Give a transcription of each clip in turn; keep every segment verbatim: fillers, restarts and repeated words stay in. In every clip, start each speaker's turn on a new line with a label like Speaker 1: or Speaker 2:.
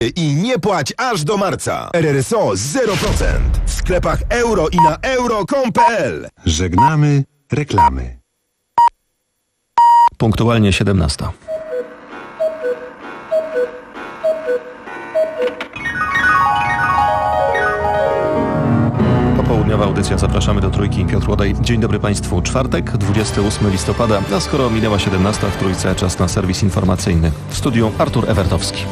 Speaker 1: I nie płać aż do marca. R R S O zero procent. W sklepach euro i na euro kropka com kropka p l.
Speaker 2: Żegnamy reklamy.
Speaker 3: Punktualnie siedemnasta. Popołudniowa audycja. Zapraszamy do Trójki. Piotr Łodaj. Dzień dobry Państwu. Czwartek, dwudziestego ósmego listopada. A skoro minęła siedemnasta, w Trójce czas na serwis informacyjny. W studiu Artur Ewertowski.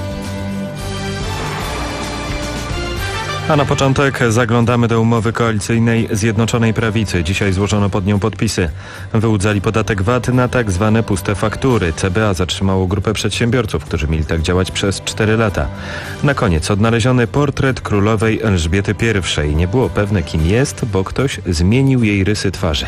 Speaker 4: A na początek zaglądamy do umowy koalicyjnej Zjednoczonej Prawicy. Dzisiaj złożono pod nią podpisy. Wyłudzali podatek V A T na tak zwane puste faktury. C B A zatrzymało grupę przedsiębiorców, którzy mieli tak działać przez cztery lata. Na koniec odnaleziony portret królowej Elżbiety pierwszej. Nie było pewne, kim jest, bo ktoś zmienił jej rysy twarzy.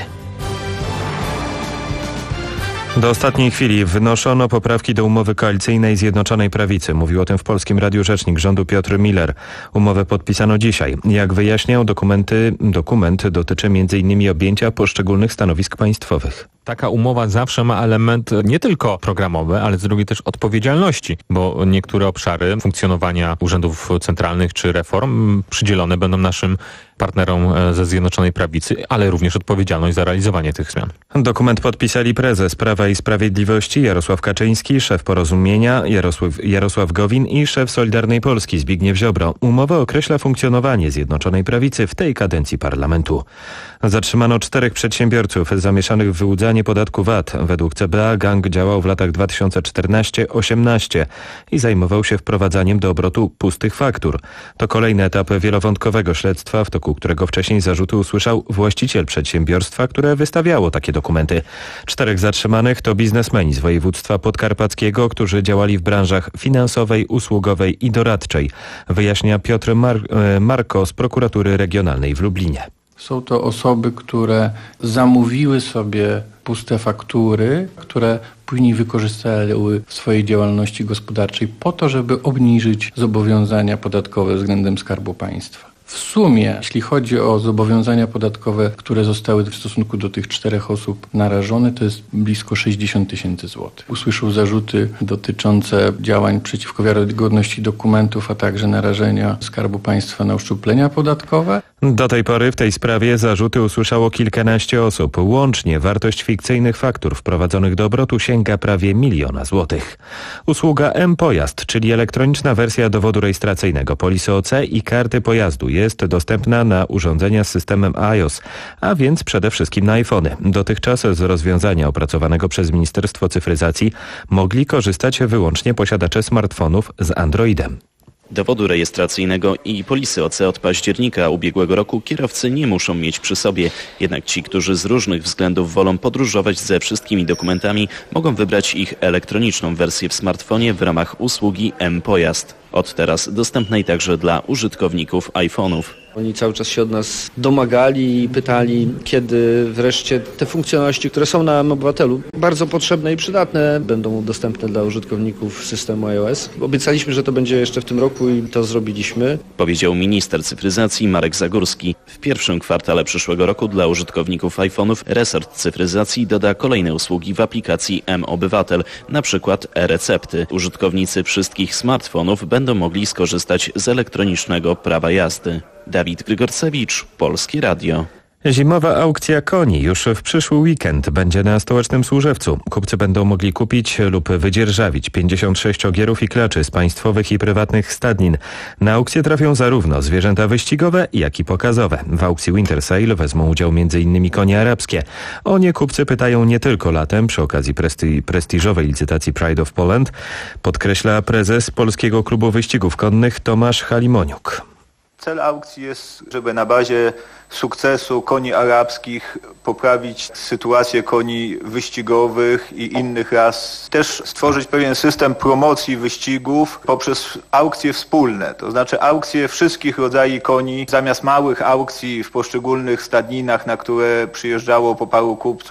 Speaker 4: Do ostatniej chwili wnoszono poprawki do umowy koalicyjnej Zjednoczonej Prawicy. Mówił o tym w Polskim Radiu rzecznik rządu Piotr Miller. Umowę podpisano dzisiaj. Jak wyjaśniał, dokumenty, dokument dotyczy między innymi objęcia poszczególnych stanowisk państwowych.
Speaker 5: Taka umowa zawsze ma element nie tylko programowy, ale z drugiej też odpowiedzialności, bo niektóre obszary funkcjonowania urzędów centralnych czy reform przydzielone będą naszym partnerom ze Zjednoczonej Prawicy, ale również odpowiedzialność za realizowanie tych zmian.
Speaker 4: Dokument podpisali prezes Prawa i Sprawiedliwości Jarosław Kaczyński, szef Porozumienia Jarosław, Jarosław Gowin i szef Solidarnej Polski Zbigniew Ziobro. Umowa określa funkcjonowanie Zjednoczonej Prawicy w tej kadencji parlamentu. Zatrzymano czterech przedsiębiorców zamieszanych w wyłudzanie podatku V A T. Według C B A gang działał w latach dwa tysiące czternastym do osiemnastego i zajmował się wprowadzaniem do obrotu pustych faktur. To kolejny etap wielowątkowego śledztwa, w toku którego wcześniej zarzuty usłyszał właściciel przedsiębiorstwa, które wystawiało takie dokumenty. Czterech zatrzymanych to biznesmeni z województwa podkarpackiego, którzy działali w branżach finansowej, usługowej i doradczej. Wyjaśnia Piotr Mar- Marko z prokuratury regionalnej w Lublinie.
Speaker 6: Są to osoby, które zamówiły sobie puste faktury, które później wykorzystały w swojej działalności gospodarczej po to, żeby obniżyć zobowiązania podatkowe względem Skarbu Państwa. W sumie, jeśli chodzi o zobowiązania podatkowe, które zostały w stosunku do tych czterech osób narażone, to jest blisko sześćdziesiąt tysięcy złotych. Usłyszał zarzuty dotyczące działań przeciwko wiarygodności dokumentów, a także narażenia Skarbu Państwa na uszczuplenia podatkowe.
Speaker 4: Do tej pory w tej sprawie zarzuty usłyszało kilkanaście osób. Łącznie wartość fikcyjnych faktur wprowadzonych do obrotu sięga prawie miliona złotych. Usługa M-Pojazd, czyli elektroniczna wersja dowodu rejestracyjnego, polisy O C i karty pojazdu jest dostępna na urządzenia z systemem iOS, a więc przede wszystkim na iPhony. Dotychczas z rozwiązania opracowanego przez Ministerstwo Cyfryzacji mogli korzystać wyłącznie posiadacze smartfonów z Androidem.
Speaker 7: Dowodu rejestracyjnego i polisy O C od października ubiegłego roku kierowcy nie muszą mieć przy sobie. Jednak ci, którzy z różnych względów wolą podróżować ze wszystkimi dokumentami, mogą wybrać ich elektroniczną wersję w smartfonie w ramach usługi M-Pojazd. Od teraz dostępnej także dla użytkowników iPhone'ów.
Speaker 8: Oni cały czas się od nas domagali i pytali, kiedy wreszcie te funkcjonalności, które są na M-Obywatelu, bardzo potrzebne i przydatne, będą dostępne dla użytkowników systemu iOS. Obiecaliśmy, że to będzie jeszcze w tym roku i to zrobiliśmy.
Speaker 7: Powiedział minister cyfryzacji Marek Zagórski. W pierwszym kwartale przyszłego roku dla użytkowników iPhone'ów resort cyfryzacji doda kolejne usługi w aplikacji M-Obywatel, na przykład e-recepty. Użytkownicy wszystkich smartfonów będą mogli skorzystać z elektronicznego prawa jazdy. Dawid Grygorcewicz, Polskie Radio.
Speaker 4: Zimowa aukcja koni już w przyszły weekend będzie na stołecznym Służewcu. Kupcy będą mogli kupić lub wydzierżawić pięćdziesiąt sześć ogierów i klaczy z państwowych i prywatnych stadnin. Na aukcję trafią zarówno zwierzęta wyścigowe, jak i pokazowe. W aukcji Winter Sale wezmą udział m.in. konie arabskie. O nie kupcy pytają nie tylko latem przy okazji presti- prestiżowej licytacji Pride of Poland, podkreśla prezes Polskiego Klubu Wyścigów Konnych Tomasz Halimoniuk.
Speaker 9: Cel aukcji jest, żeby na bazie sukcesu koni arabskich poprawić sytuację koni wyścigowych i innych ras. Też stworzyć pewien system promocji wyścigów poprzez aukcje wspólne, to znaczy aukcje wszystkich rodzajów koni zamiast małych aukcji w poszczególnych stadninach, na które przyjeżdżało po paru kupców.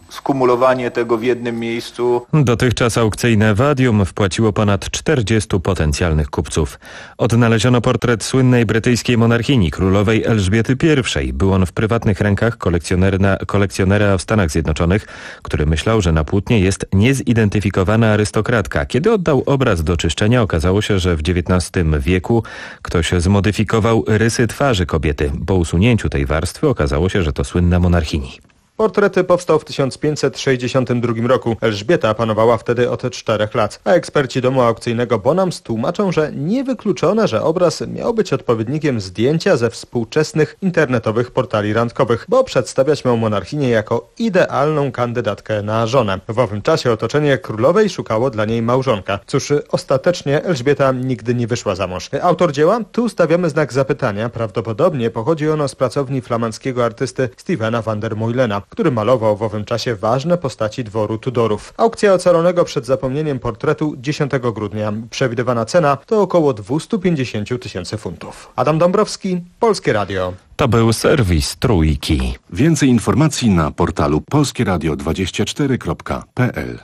Speaker 9: skumulowanie tego w jednym miejscu.
Speaker 4: Dotychczas aukcyjne Vadium wpłaciło ponad czterdziestu potencjalnych kupców. Odnaleziono portret słynnej brytyjskiej monarchini, królowej Elżbiety I. Był on w prywatnych rękach kolekcjonera, kolekcjonera w Stanach Zjednoczonych, który myślał, że na płótnie jest niezidentyfikowana arystokratka. Kiedy oddał obraz do czyszczenia, okazało się, że w dziewiętnastym wieku ktoś zmodyfikował rysy twarzy kobiety. Po usunięciu tej warstwy okazało się, że to słynna monarchini.
Speaker 10: Portret powstał w tysiąc pięćset sześćdziesiątym drugim roku. Elżbieta panowała wtedy od czterech lat, a eksperci domu aukcyjnego Bonhams tłumaczą, że niewykluczone, że obraz miał być odpowiednikiem zdjęcia ze współczesnych internetowych portali randkowych, bo przedstawiać miał monarchinię jako idealną kandydatkę na żonę. W owym czasie otoczenie królowej szukało dla niej małżonka. Cóż, ostatecznie Elżbieta nigdy nie wyszła za mąż. Autor dzieła? Tu stawiamy znak zapytania. Prawdopodobnie pochodzi ono z pracowni flamandzkiego artysty Stevena van der Meulena, który malował w owym czasie ważne postaci dworu Tudorów. Aukcja ocalonego przed zapomnieniem portretu dziesiątego grudnia. Przewidywana cena to około dwieście pięćdziesiąt tysięcy funtów. Adam Dąbrowski, Polskie Radio.
Speaker 4: To był serwis Trójki.
Speaker 2: Więcej informacji na portalu polskie radio dwadzieścia cztery kropka p l.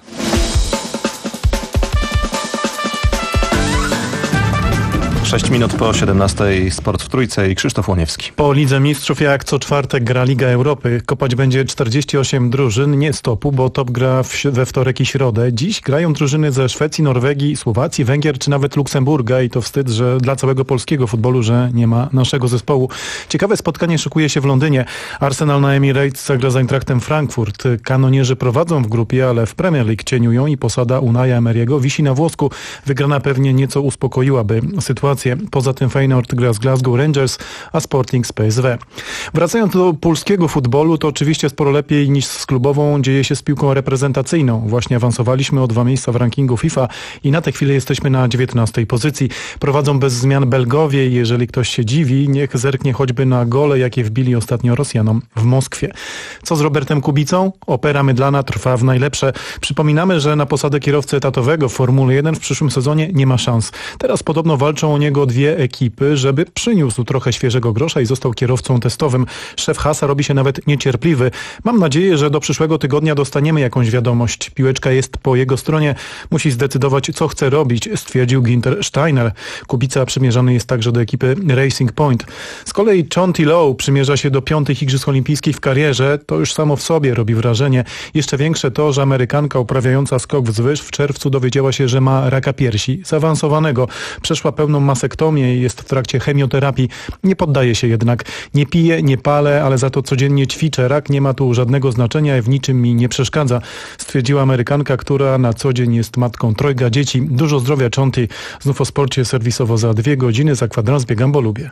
Speaker 3: sześć minut po siedemnastej, sport w Trójce i Krzysztof Łoniewski.
Speaker 11: Po Lidze Mistrzów jak co czwartek gra Liga Europy. Kopać będzie czterdzieści osiem drużyn, nie stopu, bo top gra w, we wtorek i środę. Dziś grają drużyny ze Szwecji, Norwegii, Słowacji, Węgier czy nawet Luksemburga i to wstyd, że dla całego polskiego futbolu, że nie ma naszego zespołu. Ciekawe spotkanie szykuje się w Londynie. Arsenal na Emirates zagra z Eintrachtem Frankfurt. Kanonierzy prowadzą w grupie, ale w Premier League cieniują i posada Unaja Emery'ego wisi na włosku. Wygrana pewnie nieco uspokoiłaby sytuację. Poza tym Feyenoord gra z Glasgow Rangers, a Sporting z P S V. Wracając do polskiego futbolu, to oczywiście sporo lepiej niż z klubową dzieje się z piłką reprezentacyjną. Właśnie awansowaliśmy o dwa miejsca w rankingu FIFA i na tę chwilę jesteśmy na dziewiętnastej pozycji. Prowadzą bez zmian Belgowie i jeżeli ktoś się dziwi, niech zerknie choćby na gole, jakie wbili ostatnio Rosjanom w Moskwie. Co z Robertem Kubicą? Opera mydlana trwa w najlepsze. Przypominamy, że na posadę kierowcy etatowego w Formule jeden w przyszłym sezonie nie ma szans. Teraz podobno walczą o niego dwie ekipy, żeby przyniósł trochę świeżego grosza i został kierowcą testowym. Szef Haasa robi się nawet niecierpliwy. Mam nadzieję, że do przyszłego tygodnia dostaniemy jakąś wiadomość. Piłeczka jest po jego stronie. Musi zdecydować, co chce robić, stwierdził Günther Steiner. Kubica przymierzany jest także do ekipy Racing Point. Z kolei Chanty Lowe przymierza się do piątych Igrzysk Olimpijskich w karierze. To już samo w sobie robi wrażenie. Jeszcze większe to, że Amerykanka uprawiająca skok wzwyż w czerwcu dowiedziała się, że ma raka piersi zaawansowanego. Przeszła pełną masektomię i jest w trakcie chemioterapii. Nie poddaje się jednak. Nie piję, nie palę, ale za to codziennie ćwiczę. Rak nie ma tu żadnego znaczenia i w niczym mi nie przeszkadza, stwierdziła Amerykanka, która na co dzień jest matką trojga dzieci. Dużo zdrowia, Chanty. Znów o sporcie serwisowo za dwie godziny. Za kwadrans biegam, bo lubię.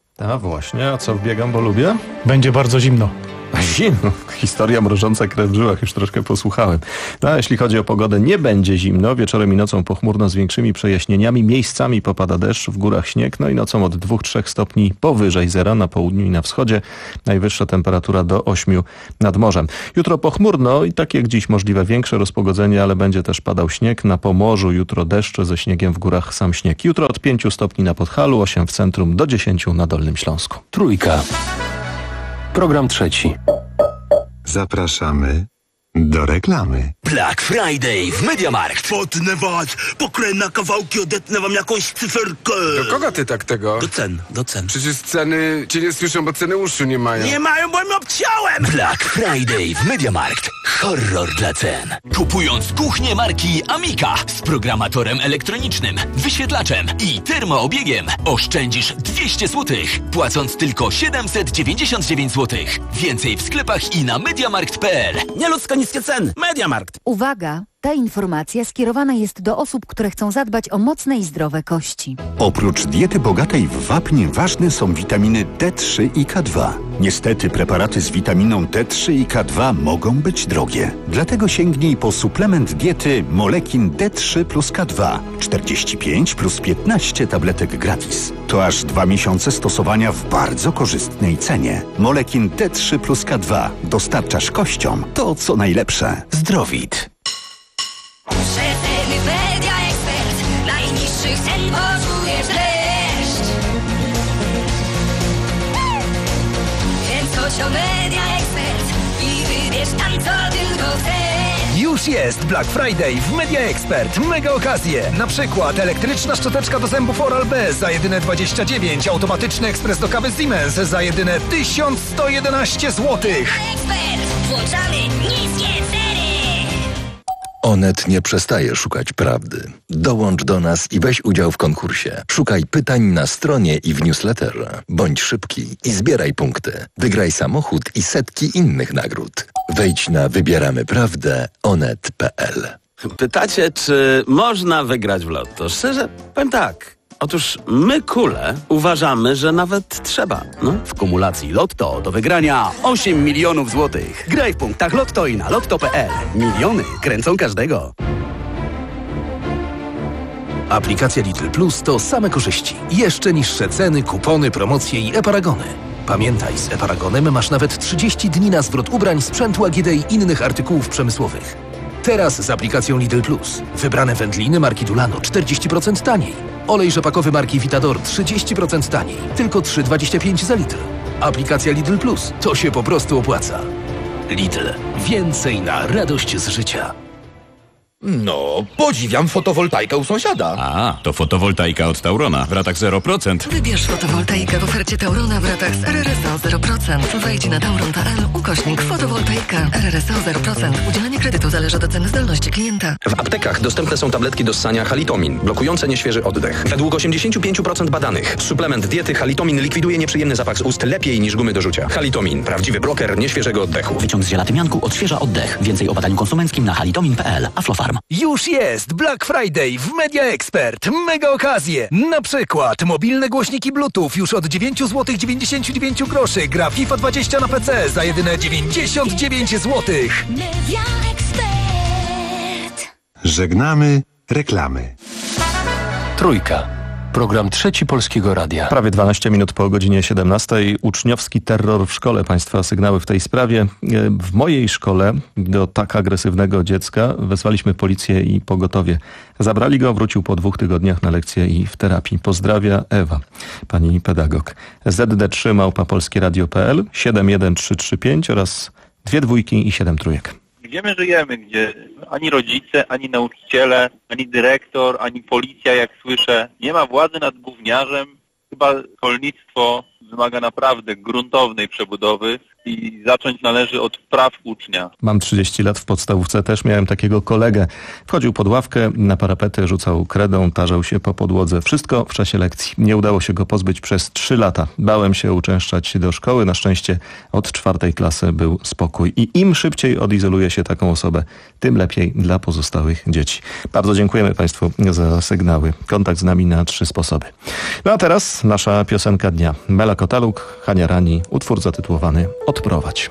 Speaker 3: A właśnie, a co biegam, bo lubię?
Speaker 11: Będzie bardzo zimno.
Speaker 3: Zimno. Historia mrożąca krew w żyłach, już troszkę posłuchałem. No, a jeśli chodzi o pogodę, nie będzie zimno. Wieczorem i nocą pochmurno z większymi przejaśnieniami. Miejscami popada deszcz, w górach śnieg. No i nocą od dwóch do trzech stopni powyżej zera na południu i na wschodzie. Najwyższa temperatura do ośmiu nad morzem. Jutro pochmurno i tak jak dziś możliwe większe rozpogodzenie, ale będzie też padał śnieg. Na Pomorzu jutro deszcze, ze śniegiem w górach sam śnieg. Jutro od pięciu stopni na Podhalu, osiem w centrum, do dziesięciu na Dolnym Śląsku.
Speaker 2: Trójka. Program trzeci. Zapraszamy do reklamy.
Speaker 12: Black Friday w MediaMarkt. Potnę was, pokrę na kawałki, odetnę wam jakąś cyferkę.
Speaker 13: Do kogo ty tak tego?
Speaker 12: Do cen, do cen.
Speaker 13: Przecież ceny cię nie słyszą, bo ceny uszu nie mają.
Speaker 12: Nie mają, bo im obciąłem. Black Friday w MediaMarkt. Horror dla cen. Kupując kuchnię marki Amica z programatorem elektronicznym, wyświetlaczem i termoobiegiem oszczędzisz dwieście złotych, płacąc tylko siedemset dziewięćdziesiąt dziewięć złotych. Więcej w sklepach i na mediamarkt kropka p l. Nieludzko niskie ceny. MediaMarkt.
Speaker 14: Uwaga! Ta informacja skierowana jest do osób, które chcą zadbać o mocne i zdrowe kości.
Speaker 15: Oprócz diety bogatej w wapń ważne są witaminy D trzy i K dwa. Niestety preparaty z witaminą D trzy i K dwa mogą być drogie. Dlatego sięgnij po suplement diety Molekin D trzy plus K dwa. czterdzieści pięć plus piętnaście tabletek gratis. To aż dwa miesiące stosowania w bardzo korzystnej cenie. Molekin D trzy plus K dwa. Dostarczasz kościom to, co najlepsze. Zdrowit.
Speaker 16: Przeceny Media Expert. Najniższych cen poczujesz dreszcz. Więc chodź o Media Expert i wybierz tam, co tylko chcesz.
Speaker 17: Już jest Black Friday w Media Expert. Mega okazje. Na przykład elektryczna szczoteczka do zębów Oral-B za jedyne dwadzieścia dziewięć, automatyczny ekspres do kawy Siemens za jedyne tysiąc sto jedenaście złotych.
Speaker 16: Ekspert! Włączamy niskie ceny!
Speaker 18: Onet nie przestaje szukać prawdy. Dołącz do nas i weź udział w konkursie. Szukaj pytań na stronie i w newsletterze. Bądź szybki i zbieraj punkty. Wygraj samochód i setki innych nagród. Wejdź na wybieramy prawdę onet kropka pe el.
Speaker 19: Pytacie, czy można wygrać w lotto? Szczerze, powiem tak. Otóż my, kule, uważamy, że nawet trzeba. No.
Speaker 12: W kumulacji Lotto do wygrania osiem milionów złotych. Graj w punktach Lotto i na lotto kropka pe el. Miliony kręcą każdego.
Speaker 20: Aplikacja Lidl Plus to same korzyści. Jeszcze niższe ceny, kupony, promocje i e-paragony. Pamiętaj, z e-paragonem masz nawet trzydzieści dni na zwrot ubrań, sprzętu A G D i innych artykułów przemysłowych. Teraz z aplikacją Lidl Plus. Wybrane wędliny marki Dulano czterdzieści procent taniej. Olej rzepakowy marki Vitador trzydzieści procent taniej. Tylko trzy dwadzieścia pięć za litr. Aplikacja Lidl Plus. To się po prostu opłaca. Lidl. Więcej na radość z życia.
Speaker 21: No, podziwiam fotowoltaikę u sąsiada.
Speaker 22: A, to fotowoltaika od Taurona w ratach zero procent.
Speaker 23: Wybierz fotowoltaikę w ofercie Taurona w ratach z R R S O zero procent. Wejdź na tauron kropka pe el ukośnik fotowoltaika. R R S O zero procent. Udzielenie kredytu zależy od oceny zdolności klienta.
Speaker 24: W aptekach dostępne są tabletki do ssania Halitomin, blokujące nieświeży oddech. Według osiemdziesiąt pięć procent badanych suplement diety Halitomin likwiduje nieprzyjemny zapach z ust lepiej niż gumy do rzucia. Halitomin. Prawdziwy bloker nieświeżego oddechu.
Speaker 25: Wyciąg z żelatymianku odświeża oddech. Więcej o badaniu konsumenckim na halitomin kropka pe el. Aflofarm.
Speaker 17: Już jest Black Friday w Media Expert. Mega okazje. Na przykład mobilne głośniki Bluetooth już od dziewięć złotych dziewięćdziesiąt dziewięć groszy. Gra FIFA dwadzieścia na P C za jedyne dziewięćdziesiąt dziewięć złotych.
Speaker 16: Media Expert.
Speaker 2: Żegnamy reklamy.
Speaker 26: Trójka. Program Trzeci Polskiego Radia.
Speaker 3: Prawie dwanaście minut po godzinie siedemnastej. Uczniowski terror w szkole. Państwa sygnały w tej sprawie. W mojej szkole do tak agresywnego dziecka wezwaliśmy policję i pogotowie. Zabrali go, wrócił po dwóch tygodniach na lekcję i w terapii. Pozdrawia Ewa, pani pedagog. Z D trzy małpa polskieradio kropka pe el, siedem jeden trzy trzy pięć oraz dwie dwójki i siedem trójek.
Speaker 27: Gdzie my żyjemy, gdzie ani rodzice, ani nauczyciele, ani dyrektor, ani policja, jak słyszę, nie ma władzy nad gówniarzem. Chyba szkolnictwo wymaga naprawdę gruntownej przebudowy i zacząć należy od praw ucznia.
Speaker 3: Mam trzydzieści lat, w podstawówce też miałem takiego kolegę. Wchodził pod ławkę, na parapety rzucał kredą, tarzał się po podłodze. Wszystko w czasie lekcji. Nie udało się go pozbyć przez trzy lata. Bałem się uczęszczać do szkoły. Na szczęście od czwartej klasy był spokój. I im szybciej odizoluje się taką osobę, tym lepiej dla pozostałych dzieci. Bardzo dziękujemy Państwu za sygnały. Kontakt z nami na trzy sposoby. No a teraz nasza piosenka dnia. Mela Kotaluk, Hania Rani, utwór zatytułowany Odprowadź.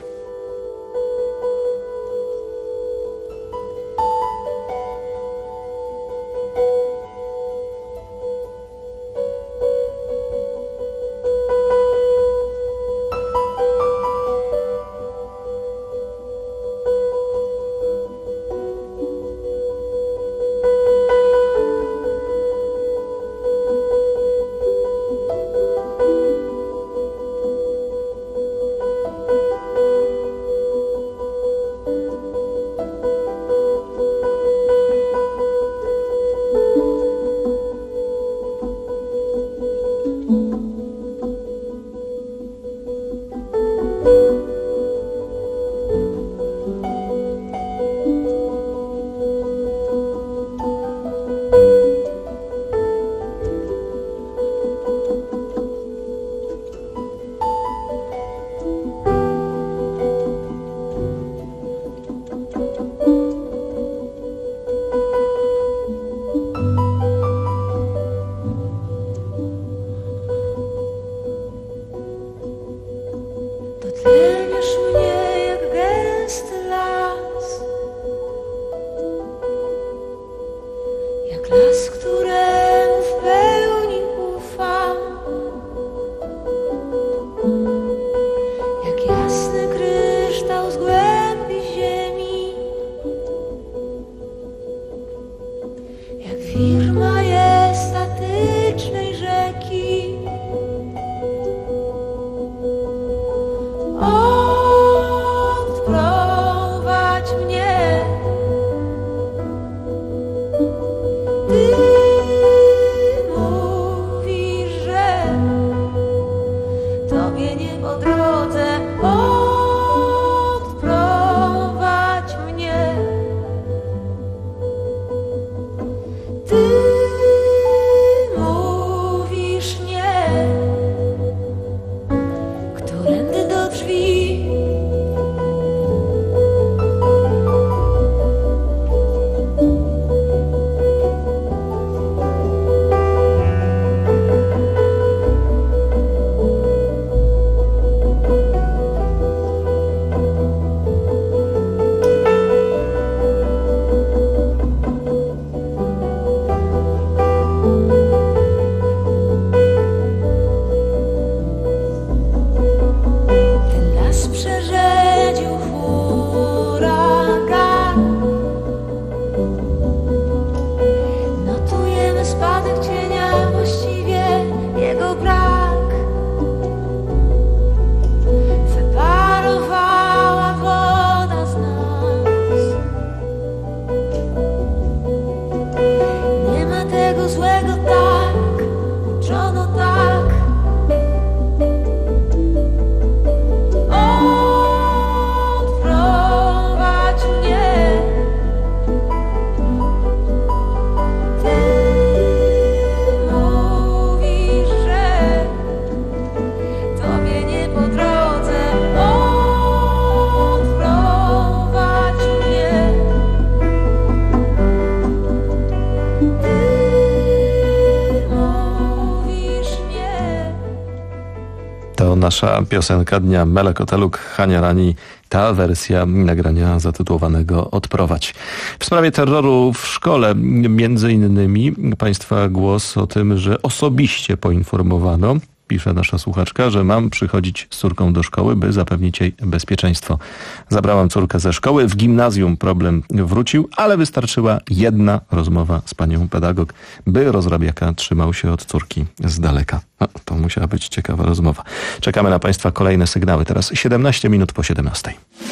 Speaker 3: To nasza piosenka dnia. Melek Oteluk, Hania Rani. Ta wersja nagrania zatytułowanego Odprowadź. W sprawie terroru w szkole między innymi Państwa głos o tym, że osobiście poinformowano, pisze nasza słuchaczka, że mam przychodzić z córką do szkoły, by zapewnić jej bezpieczeństwo. Zabrałam córkę ze szkoły, w gimnazjum problem wrócił, ale wystarczyła jedna rozmowa z panią pedagog, by rozrabiaka trzymał się od córki z daleka. No, to musiała być ciekawa rozmowa. Czekamy na Państwa kolejne sygnały. Teraz siedemnaście minut po siedemnastej.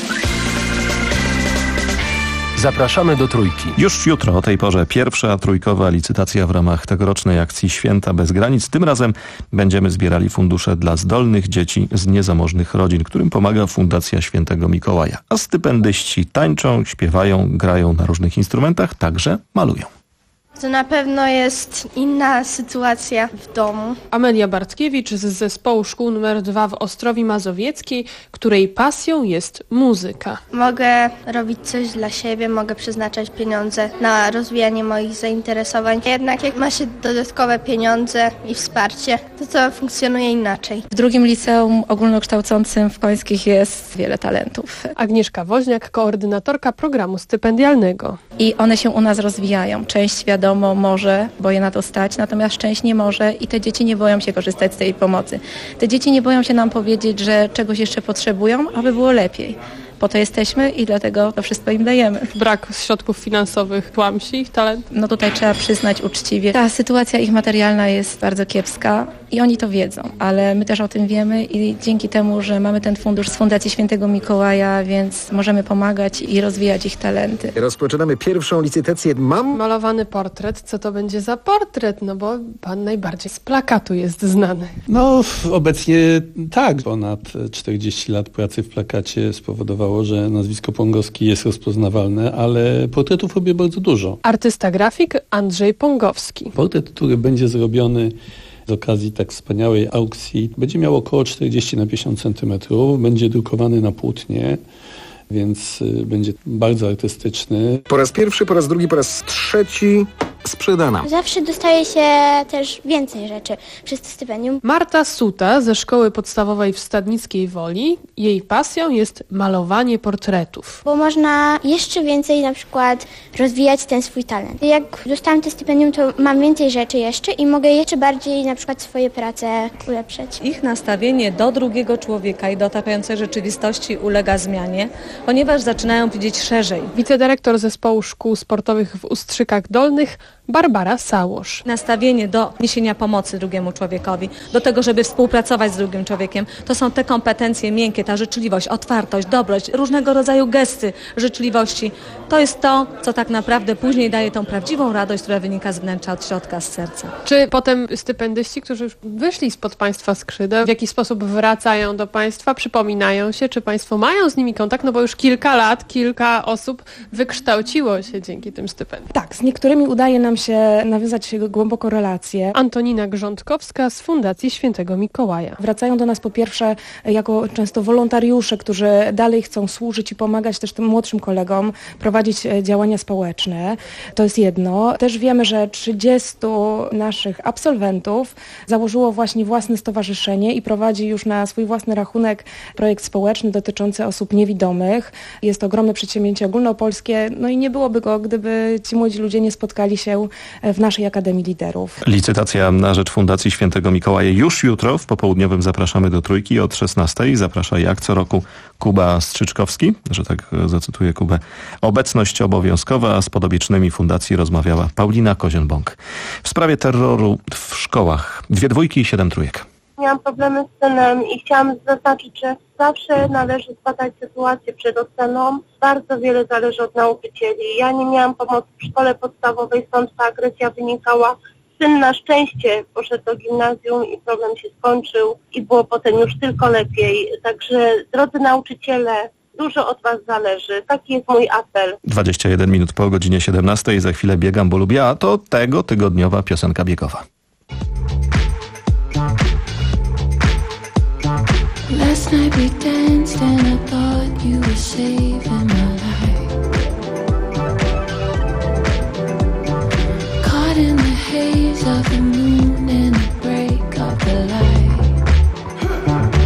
Speaker 26: Zapraszamy do Trójki.
Speaker 3: Już jutro o tej porze pierwsza trójkowa licytacja w ramach tegorocznej akcji Święta bez granic. Tym razem będziemy zbierali fundusze dla zdolnych dzieci z niezamożnych rodzin, którym pomaga Fundacja Świętego Mikołaja. A stypendyści tańczą, śpiewają, grają na różnych instrumentach, także malują.
Speaker 1: To na pewno jest inna sytuacja w domu.
Speaker 5: Amelia Bartkiewicz z zespołu szkół numer dwa w Ostrowi Mazowieckiej, której pasją jest muzyka.
Speaker 1: Mogę robić coś dla siebie, mogę przeznaczać pieniądze na rozwijanie moich zainteresowań. Jednak jak ma się dodatkowe pieniądze i wsparcie, to to funkcjonuje inaczej.
Speaker 6: W drugim liceum ogólnokształcącym w Końskich jest wiele talentów.
Speaker 5: Agnieszka Woźniak, koordynatorka programu stypendialnego.
Speaker 6: I one się u nas rozwijają. Część wiadomo może, bo je na to stać, natomiast część nie może i te dzieci nie boją się korzystać z tej pomocy. Te dzieci nie boją się nam powiedzieć, że czegoś jeszcze potrzebują, aby było lepiej. Po to jesteśmy i dlatego to wszystko im dajemy.
Speaker 5: Brak środków finansowych tłamsi ich talent?
Speaker 6: No tutaj trzeba przyznać uczciwie. Ta sytuacja ich materialna jest bardzo kiepska i oni to wiedzą, ale my też o tym wiemy i dzięki temu, że mamy ten fundusz z Fundacji Świętego Mikołaja, więc możemy pomagać i rozwijać ich talenty.
Speaker 7: Rozpoczynamy pierwszą licytację. Mam
Speaker 5: malowany portret. Co to będzie za portret? No bo pan najbardziej z plakatu jest znany.
Speaker 8: No obecnie tak. Ponad czterdzieści lat pracy w plakacie spowodowało, że nazwisko Pongowski jest rozpoznawalne, ale portretów robię bardzo dużo.
Speaker 5: Artysta grafik Andrzej Pongowski.
Speaker 8: Portret, który będzie zrobiony z okazji tak wspaniałej aukcji, będzie miał około czterdzieści na pięćdziesiąt centymetrów, będzie drukowany na płótnie, więc będzie bardzo artystyczny.
Speaker 7: Po raz pierwszy, po raz drugi, po raz trzeci sprzedana.
Speaker 9: Zawsze dostaje się też więcej rzeczy przez to stypendium.
Speaker 5: Marta Suta ze szkoły podstawowej w Stadnickiej Woli. Jej pasją jest malowanie portretów.
Speaker 9: Bo można jeszcze więcej na przykład rozwijać ten swój talent. Jak dostałam to stypendium, to mam więcej rzeczy jeszcze i mogę jeszcze bardziej na przykład swoje prace ulepszać.
Speaker 10: Ich nastawienie do drugiego człowieka i do otaczającej rzeczywistości ulega zmianie, ponieważ zaczynają widzieć szerzej.
Speaker 5: Wicedyrektor zespołu szkół sportowych w Ustrzykach Dolnych Barbara Sałosz.
Speaker 10: Nastawienie do niesienia pomocy drugiemu człowiekowi, do tego, żeby współpracować z drugim człowiekiem, to są te kompetencje miękkie, ta życzliwość, otwartość, dobroć, różnego rodzaju gesty życzliwości. To jest to, co tak naprawdę później daje tą prawdziwą radość, która wynika z wnętrza, od środka, z serca.
Speaker 5: Czy potem stypendyści, którzy już wyszli spod państwa skrzydeł, w jakiś sposób wracają do państwa, przypominają się, czy państwo mają z nimi kontakt? No bo już kilka lat, kilka osób wykształciło się dzięki tym stypendium.
Speaker 28: Tak, z niektórymi udaje nam się nawiązać głęboko relacje.
Speaker 5: Antonina Grządkowska z Fundacji Świętego Mikołaja.
Speaker 28: Wracają do nas po pierwsze jako często wolontariusze, którzy dalej chcą służyć i pomagać też tym młodszym kolegom, prowadzić działania społeczne. To jest jedno. Też wiemy, że trzydziestu naszych absolwentów założyło właśnie własne stowarzyszenie i prowadzi już na swój własny rachunek projekt społeczny dotyczący osób niewidomych. Jest to ogromne przedsięwzięcie ogólnopolskie, no i nie byłoby go, gdyby ci młodzi ludzie nie spotkali się w naszej Akademii Liderów.
Speaker 3: Licytacja na rzecz Fundacji Świętego Mikołaja już jutro. W popołudniowym zapraszamy do Trójki od szesnastej. Zaprasza jak co roku Kuba Strzyczkowski, że tak zacytuję Kubę. Obecność obowiązkowa, z podopiecznymi fundacji rozmawiała Paulina Kozienbąk. W sprawie terroru w szkołach dwie dwójki i siedem trójek.
Speaker 29: Miałam problemy z synem i chciałam zaznaczyć, że zawsze należy zbadać sytuację przed oceną. Bardzo wiele zależy od nauczycieli. Ja nie miałam pomocy w szkole podstawowej, stąd ta agresja wynikała. Syn na szczęście poszedł do gimnazjum i problem się skończył i było potem już tylko lepiej. Także drodzy nauczyciele, dużo od was zależy. Taki jest mój apel.
Speaker 3: dwadzieścia jeden minut po godzinie siedemnastej. Za chwilę Biegam, bo lubię, a to tego tygodniowa piosenka biegowa.
Speaker 30: Last night we danced and I thought you were saving my life. Caught in the haze of the moon and the break of the light.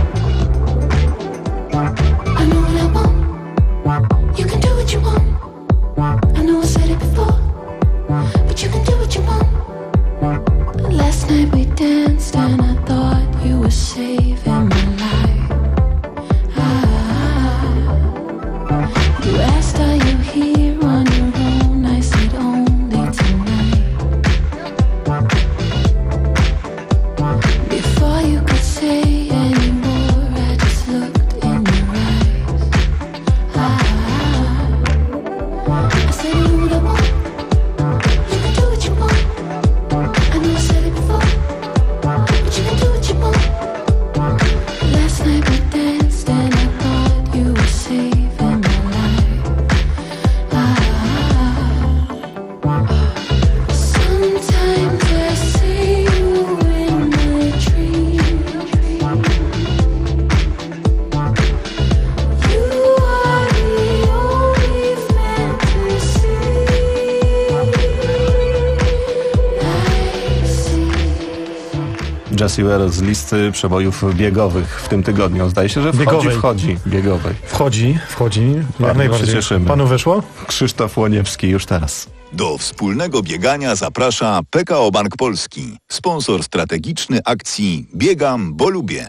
Speaker 30: say anymore. I just looked in your eyes. Ah, I said you the one. You can do what you want. I know I said it before, but you can do what you want. Last night we danced and I thought you were saving my life. Ah, sometimes I see you in my dreams. You are the only fantasy I see.
Speaker 3: Jessie Ware z listy przebojów biegowych w tym tygodniu. Zdaje się, że wchodzi,
Speaker 4: Biegowej.
Speaker 3: wchodzi. Biegowej.
Speaker 4: Wchodzi, wchodzi, jak
Speaker 3: Bardzo
Speaker 4: najbardziej.
Speaker 3: się cieszymy.
Speaker 4: Panu weszło?
Speaker 3: Krzysztof Łoniewski już teraz.
Speaker 11: Do wspólnego biegania zaprasza P K O Bank Polski, sponsor strategiczny akcji Biegam, bo lubię.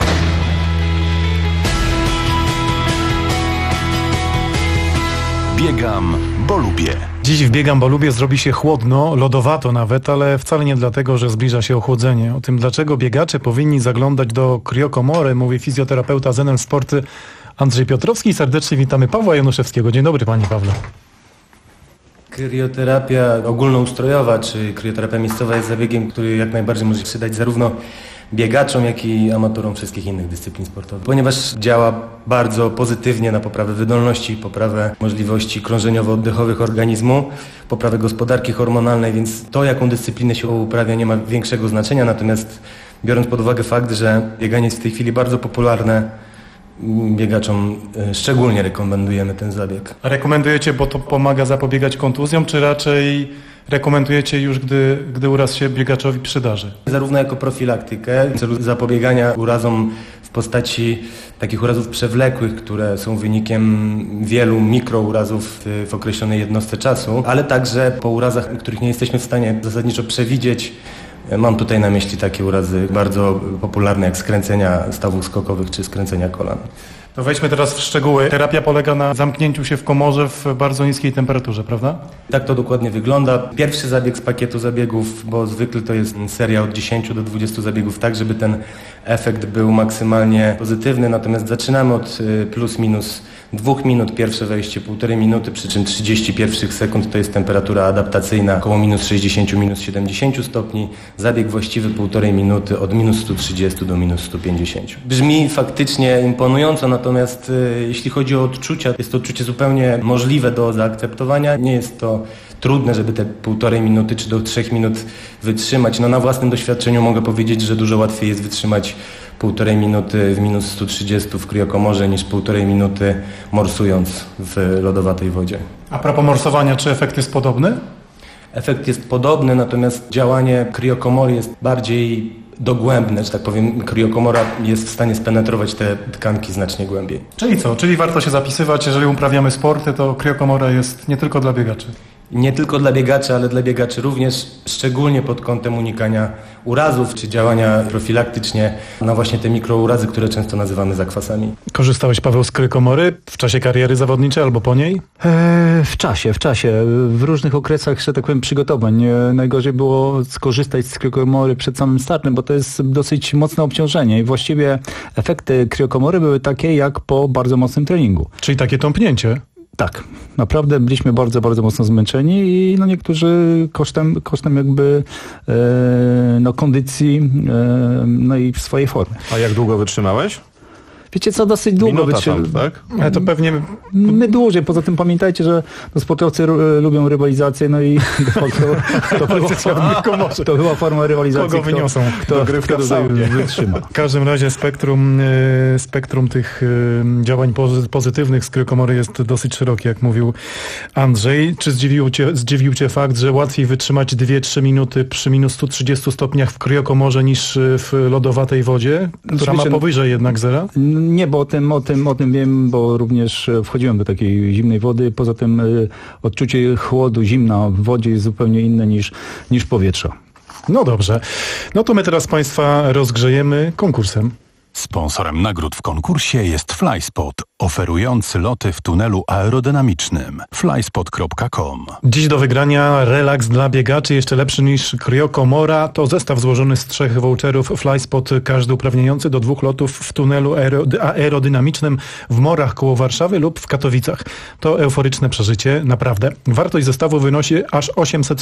Speaker 2: Biegam, bo lubię.
Speaker 4: Dziś w Biegam, bo lubię zrobi się chłodno, lodowato nawet, ale wcale nie dlatego, że zbliża się ochłodzenie. O tym, dlaczego biegacze powinni zaglądać do kriokomory, mówi fizjoterapeuta Z N M Sporty Andrzej Piotrowski. Serdecznie witamy Pawła Januszewskiego. Dzień dobry, panie Pawle.
Speaker 12: Krioterapia ogólnoustrojowa, czy krioterapia miejscowa jest zabiegiem, który jak najbardziej może się przydać zarówno biegaczom, jak i amatorom wszystkich innych dyscyplin sportowych. Ponieważ działa bardzo pozytywnie na poprawę wydolności, poprawę możliwości krążeniowo-oddechowych organizmu, poprawę gospodarki hormonalnej, więc to, jaką dyscyplinę się uprawia, nie ma większego znaczenia. Natomiast biorąc pod uwagę fakt, że bieganie jest w tej chwili bardzo popularne, biegaczom y, szczególnie rekomendujemy ten zabieg.
Speaker 4: A rekomendujecie, bo to pomaga zapobiegać kontuzjom, czy raczej rekomendujecie już, gdy, gdy uraz się biegaczowi przydarzy?
Speaker 12: Zarówno jako profilaktykę, w celu zapobiegania urazom w postaci takich urazów przewlekłych, które są wynikiem wielu mikrourazów w, w określonej jednostce czasu, ale także po urazach, których nie jesteśmy w stanie zasadniczo przewidzieć. Mam tutaj na myśli takie urazy bardzo popularne jak skręcenia stawów skokowych czy skręcenia kolan.
Speaker 4: To wejdźmy teraz w szczegóły. Terapia polega na zamknięciu się w komorze w bardzo niskiej temperaturze, prawda?
Speaker 12: Tak to dokładnie wygląda. Pierwszy zabieg z pakietu zabiegów, bo zwykle to jest seria od dziesięciu do dwudziestu zabiegów, tak żeby ten efekt był maksymalnie pozytywny. Natomiast zaczynamy od plus minus dwóch minut, pierwsze wejście półtorej minuty, przy czym trzydzieści pierwszych sekund to jest temperatura adaptacyjna około minus sześćdziesiąt, minus siedemdziesiąt stopni. Zabieg właściwy półtorej minuty od minus stu trzydziestu do minus stu pięćdziesięciu. Brzmi faktycznie imponująco, natomiast y, jeśli chodzi o odczucia, jest to odczucie zupełnie możliwe do zaakceptowania. Nie jest to trudne, żeby te półtorej minuty czy do trzech minut wytrzymać. No na własnym doświadczeniu mogę powiedzieć, że dużo łatwiej jest wytrzymać półtorej minuty w minus stu trzydziestu w kriokomorze niż półtorej minuty morsując w lodowatej wodzie.
Speaker 4: A propos morsowania, czy efekt jest podobny?
Speaker 12: Efekt jest podobny, natomiast działanie kriokomory jest bardziej dogłębne, że tak powiem. Kriokomora jest w stanie spenetrować te tkanki znacznie głębiej.
Speaker 4: Czyli co? Czyli warto się zapisywać, jeżeli uprawiamy sporty, to kriokomora jest nie tylko dla biegaczy.
Speaker 12: Nie tylko dla biegaczy, ale dla biegaczy również, szczególnie pod kątem unikania urazów czy działania profilaktycznie na właśnie te mikrourazy, które często nazywamy zakwasami.
Speaker 4: Korzystałeś, Paweł, z kryokomory w czasie kariery zawodniczej albo po niej?
Speaker 13: Eee, w czasie, w czasie. W różnych okresach, że tak powiem, przygotowań. Najgorzej było skorzystać z kryokomory przed samym startem, bo to jest dosyć mocne obciążenie i właściwie efekty kryokomory były takie jak po bardzo mocnym treningu.
Speaker 4: Czyli takie tąpnięcie?
Speaker 13: Tak, naprawdę byliśmy bardzo, bardzo mocno zmęczeni i no niektórzy kosztem, kosztem jakby e, no kondycji e, no i swojej formy.
Speaker 3: A jak długo wytrzymałeś?
Speaker 13: Wiecie co, dosyć długo wytrzymałem.
Speaker 3: Tak?
Speaker 4: Ale to pewnie...
Speaker 13: My dłużej, poza tym pamiętajcie, że no, sportowcy r- lubią rywalizację, no i to, to, była, to była forma rywalizacji.
Speaker 4: Kogo wyniosą?
Speaker 13: Kto, kto, kto tutaj wytrzyma.
Speaker 4: W każdym razie spektrum, e, spektrum tych e, działań pozy- pozytywnych z kryokomory jest dosyć szerokie, jak mówił Andrzej. Czy zdziwił cię, zdziwił cię fakt, że łatwiej wytrzymać dwie trzy minuty przy minus stu trzydziestu stopniach w kryokomorze niż w lodowatej wodzie, która ma powyżej jednak zera?
Speaker 13: Nie, bo o tym, o tym, o tym wiem, bo również wchodziłem do takiej zimnej wody. Poza tym y, odczucie chłodu, zimna w wodzie jest zupełnie inne niż, niż powietrza.
Speaker 4: No dobrze. No to my teraz Państwa rozgrzejemy konkursem.
Speaker 2: Sponsorem nagród w konkursie jest Flyspot, oferujący loty w tunelu aerodynamicznym. flyspot kropka com.
Speaker 4: Dziś do wygrania relaks dla biegaczy, jeszcze lepszy niż Cryokomora. To zestaw złożony z trzech voucherów Flyspot, każdy uprawniający do dwóch lotów w tunelu aerodynamicznym w Morach koło Warszawy lub w Katowicach. To euforyczne przeżycie, naprawdę. Wartość zestawu wynosi aż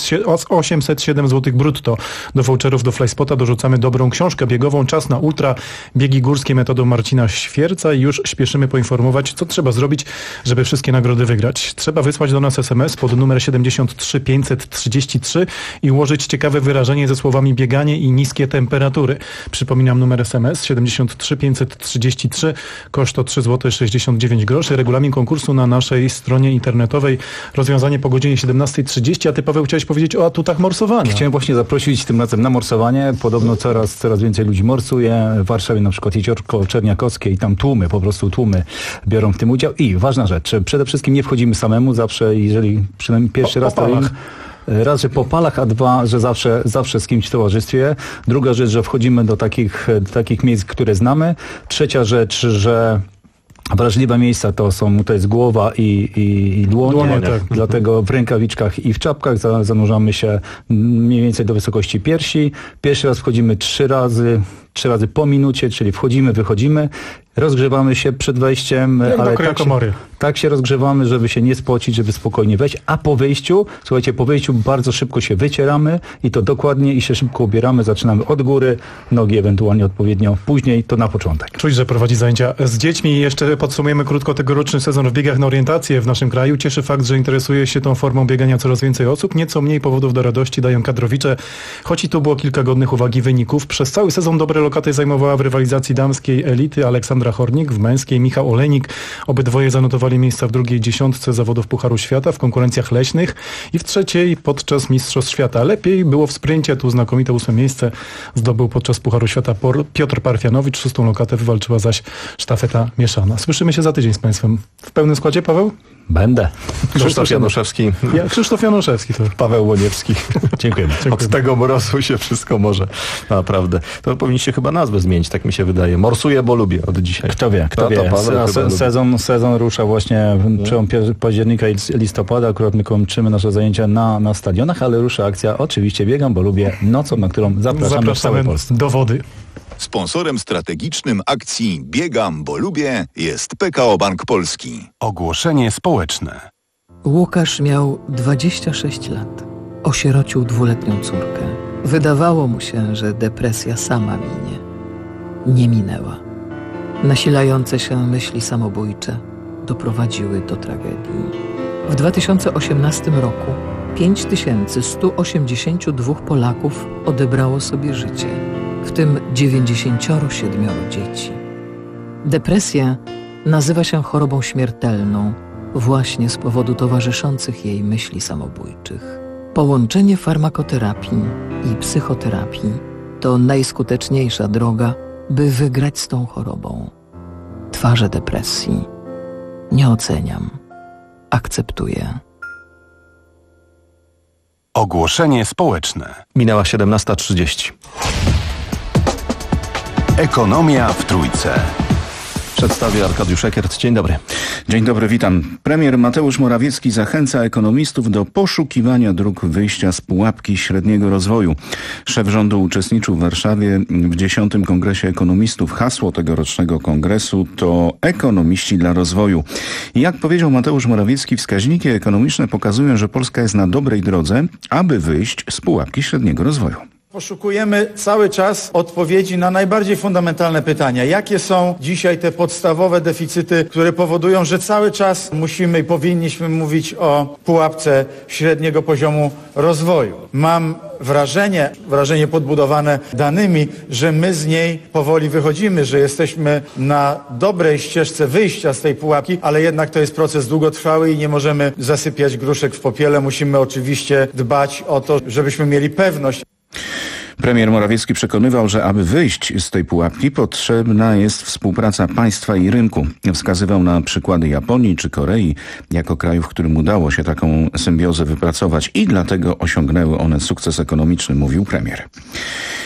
Speaker 4: osiemset siedem złotych brutto. Do voucherów do Flyspota dorzucamy dobrą książkę biegową Czas na ultra, biegi górskie metodą Marcina Świerca i już śpieszymy poinformować, co trzeba zrobić, żeby wszystkie nagrody wygrać. Trzeba wysłać do nas es em es pod numer siedemdziesiąt trzy pięćset trzydzieści trzy i ułożyć ciekawe wyrażenie ze słowami bieganie i niskie temperatury. Przypominam numer es em es siedemdziesiąt trzy pięćset trzydzieści trzy, koszt to trzy złote sześćdziesiąt dziewięć groszy. Regulamin konkursu na naszej stronie internetowej. Rozwiązanie po godzinie siedemnasta trzydzieści, a ty, Paweł, chciałeś powiedzieć o atutach morsowania.
Speaker 13: Chciałem właśnie zaprosić tym razem na morsowanie. Podobno coraz, coraz więcej ludzi morsuje. W Warszawie na przykład Jeziorko Czerniakowskie i tam tłumy, po prostu tłumy biorą w tym udział. I ważna rzecz, przede wszystkim nie wchodzimy samemu, zawsze, jeżeli przynajmniej pierwszy
Speaker 4: po,
Speaker 13: raz...
Speaker 4: Po palach.
Speaker 13: Raz, że po palach, a dwa, że zawsze, zawsze z kimś w towarzystwie. Druga rzecz, że wchodzimy do takich, do takich miejsc, które znamy. Trzecia rzecz, że wrażliwe miejsca to są, to jest głowa i, i, i dłonie,
Speaker 4: dłonie tak.
Speaker 13: Dlatego w rękawiczkach i w czapkach zanurzamy się mniej więcej do wysokości piersi. Pierwszy raz wchodzimy trzy razy, trzy razy po minucie, czyli wchodzimy, wychodzimy, rozgrzewamy się przed wejściem,
Speaker 4: Jak
Speaker 13: ale
Speaker 4: do
Speaker 13: tak się, tak się rozgrzewamy, żeby się nie spocić, żeby spokojnie wejść, a po wyjściu, słuchajcie, po wyjściu bardzo szybko się wycieramy i to dokładnie i się szybko ubieramy, zaczynamy od góry, nogi ewentualnie odpowiednio, później to na początek.
Speaker 4: Czuć, że prowadzi zajęcia z dziećmi. Jeszcze podsumujemy krótko tegoroczny sezon w biegach na orientację w naszym kraju. Cieszy fakt, że interesuje się tą formą biegania coraz więcej osób. Nieco mniej powodów do radości dają kadrowicze, choć i tu było kilka godnych uwagi wyników. Przez cały sezon dobre lokaty zajmowała w rywalizacji damskiej elity Aleksandra Hornik, w męskiej Michał Olejnik. Obydwoje zanotowali miejsca w drugiej dziesiątce zawodów Pucharu Świata w konkurencjach leśnych i w trzeciej podczas Mistrzostw Świata. Lepiej było w spryncie, tu znakomite ósme miejsce zdobył podczas Pucharu Świata Piotr Parfianowicz, szóstą lokatę wywalczyła zaś sztafeta mieszana. Słyszymy się za tydzień z Państwem. W pełnym składzie, Paweł?
Speaker 13: Będę.
Speaker 3: Krzysztof Januszewski.
Speaker 4: Ja, Krzysztof Januszewski. To.
Speaker 3: Paweł Łoniewski.
Speaker 13: Dziękujemy.
Speaker 3: Od tego mrozu się wszystko może. Naprawdę. To powinniście chyba nazwę zmienić, tak mi się wydaje. Morsuję, bo lubię od dzisiaj.
Speaker 13: Kto wie, kto
Speaker 3: to,
Speaker 13: wie.
Speaker 3: To Paweł
Speaker 13: Se, sezon, sezon rusza właśnie przełom października i listopada. Akurat my kończymy nasze zajęcia na, na stadionach, ale rusza akcja Oczywiście biegam, bo lubię nocą, na którą zapraszamy,
Speaker 4: zapraszamy
Speaker 13: w całej Polsce.
Speaker 4: do wody.
Speaker 11: Sponsorem strategicznym akcji Biegam, bo lubię jest P K O Bank Polski.
Speaker 2: Ogłoszenie społeczne.
Speaker 14: Łukasz miał dwadzieścia sześć lat. Osierocił dwuletnią córkę. Wydawało mu się, że depresja sama minie. Nie minęła. Nasilające się myśli samobójcze doprowadziły do tragedii. W dwa tysiące osiemnastym roku pięć tysięcy sto osiemdziesiąt dwa Polaków odebrało sobie życie, w tym dziewięćdziesiąt siedem dzieci. Depresja nazywa się chorobą śmiertelną właśnie z powodu towarzyszących jej myśli samobójczych. Połączenie farmakoterapii i psychoterapii to najskuteczniejsza droga, by wygrać z tą chorobą. Twarze depresji nie oceniam, akceptuję.
Speaker 2: Ogłoszenie społeczne.
Speaker 3: Minęła siedemnasta trzydzieści.
Speaker 2: Ekonomia w Trójce.
Speaker 3: Przedstawię Arkadiusz Eckert. Dzień dobry.
Speaker 15: Dzień dobry, witam. Premier Mateusz Morawiecki zachęca ekonomistów do poszukiwania dróg wyjścia z pułapki średniego rozwoju. Szef rządu uczestniczył w Warszawie w dziesiątym Kongresie Ekonomistów. Hasło tegorocznego kongresu to Ekonomiści dla rozwoju. I jak powiedział Mateusz Morawiecki, wskaźniki ekonomiczne pokazują, że Polska jest na dobrej drodze, aby wyjść z pułapki średniego rozwoju.
Speaker 18: Poszukujemy cały czas odpowiedzi na najbardziej fundamentalne pytania. Jakie są dzisiaj te podstawowe deficyty, które powodują, że cały czas musimy i powinniśmy mówić o pułapce średniego poziomu rozwoju. Mam wrażenie, wrażenie podbudowane danymi, że my z niej powoli wychodzimy, że jesteśmy na dobrej ścieżce wyjścia z tej pułapki, ale jednak to jest proces długotrwały i nie możemy zasypiać gruszek w popiele. Musimy oczywiście dbać o to, żebyśmy mieli pewność.
Speaker 15: Premier Morawiecki przekonywał, że aby wyjść z tej pułapki potrzebna jest współpraca państwa i rynku. Wskazywał na przykłady Japonii czy Korei jako krajów, którym udało się taką symbiozę wypracować i dlatego osiągnęły one sukces ekonomiczny, mówił premier.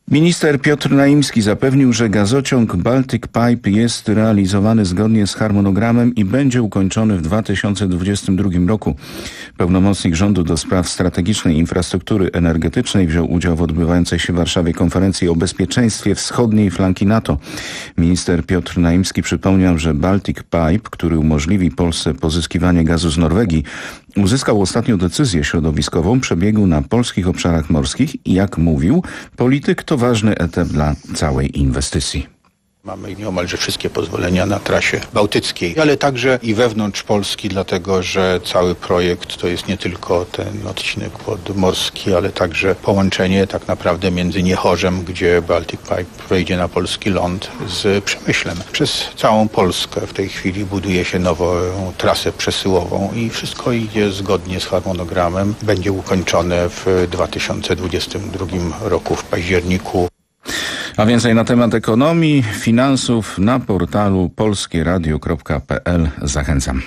Speaker 15: Minister Piotr Naimski zapewnił, że gazociąg Baltic Pipe jest realizowany zgodnie z harmonogramem i będzie ukończony w dwa tysiące dwudziestym drugim roku. Pełnomocnik rządu do spraw strategicznej infrastruktury energetycznej wziął udział w odbywającej się w Warszawie konferencji o bezpieczeństwie wschodniej flanki NATO. Minister Piotr Naimski przypomniał, że Baltic Pipe, który umożliwi Polsce pozyskiwanie gazu z Norwegii, uzyskał ostatnio decyzję środowiskową przebiegu na polskich obszarach morskich i, jak mówił, polityk to ważny etap dla całej inwestycji.
Speaker 16: Mamy nieomalże wszystkie pozwolenia na trasie bałtyckiej, ale także i wewnątrz Polski, dlatego że cały projekt to jest nie tylko ten odcinek podmorski, ale także połączenie tak naprawdę między Niechorzem, gdzie Baltic Pipe wejdzie na polski ląd, z Przemyślem. Przez całą Polskę w tej chwili buduje się nową trasę przesyłową i wszystko idzie zgodnie z harmonogramem. Będzie ukończone w dwa tysiące dwudziestym drugim roku w październiku.
Speaker 15: A więcej na temat ekonomii, finansów na portalu polskieradio kropka p l. Zachęcam.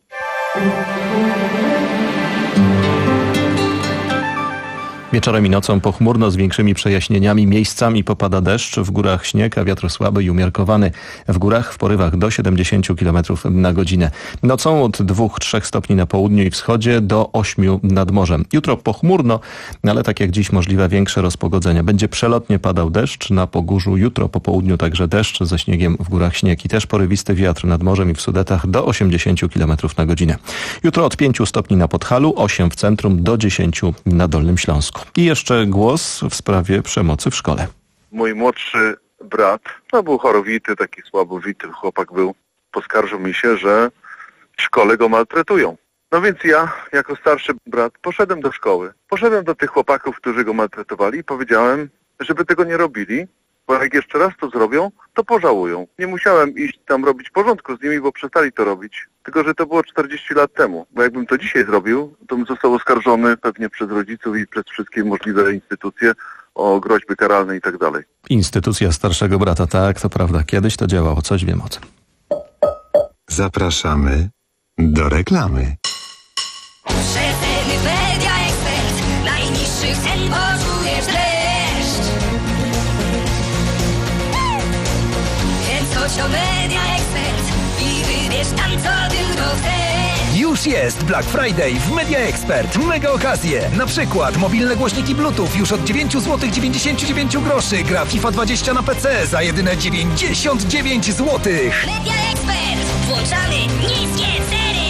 Speaker 3: Wieczorem i nocą pochmurno z większymi przejaśnieniami. Miejscami popada deszcz, w górach śnieg, a wiatr słaby i umiarkowany. W górach w porywach do siedemdziesiąt kilometrów na godzinę. Nocą od dwóch do trzech stopni na południu i wschodzie do ośmiu nad morzem. Jutro pochmurno, ale tak jak dziś możliwe większe rozpogodzenia. Będzie przelotnie padał deszcz na Pogórzu. Jutro po południu także deszcz, ze śniegiem w górach śnieg i też porywisty wiatr nad morzem i w Sudetach do osiemdziesięciu kilometrów na godzinę. Jutro od pięciu stopni na Podhalu, osiem w centrum do dziesięciu na Dolnym Śląsku. I jeszcze głos w sprawie przemocy w szkole.
Speaker 17: Mój młodszy brat, no był chorowity, taki słabowity chłopak był, poskarżył mi się, że w szkole go maltretują. No więc ja, jako starszy brat, poszedłem do szkoły. Poszedłem do tych chłopaków, którzy go maltretowali i powiedziałem, żeby tego nie robili, bo jak jeszcze raz to zrobią, to pożałują. Nie musiałem iść tam robić porządku z nimi, bo przestali to robić. Tylko że to było czterdzieści lat temu. Bo jakbym to dzisiaj zrobił, to bym został oskarżony pewnie przez rodziców i przez wszystkie możliwe instytucje o groźby karalne i tak dalej.
Speaker 3: Instytucja starszego brata, tak, to prawda. Kiedyś to działało, coś wiem o tym.
Speaker 19: Zapraszamy do reklamy.
Speaker 20: Przeceny Media Expert. Najniższych cen poczujesz dreszcz. Więc chodź do Media Expert i wybierz tam, co tylko chcesz.
Speaker 21: Już jest Black Friday w Media Expert. Mega okazje. Na przykład mobilne głośniki Bluetooth już od dziewięć złotych dziewięćdziesiąt dziewięć groszy. Gra FIFA dwadzieścia na P C za jedyne dziewięćdziesiąt dziewięć złotych.
Speaker 20: Media Expert. Włączamy niskie ceny.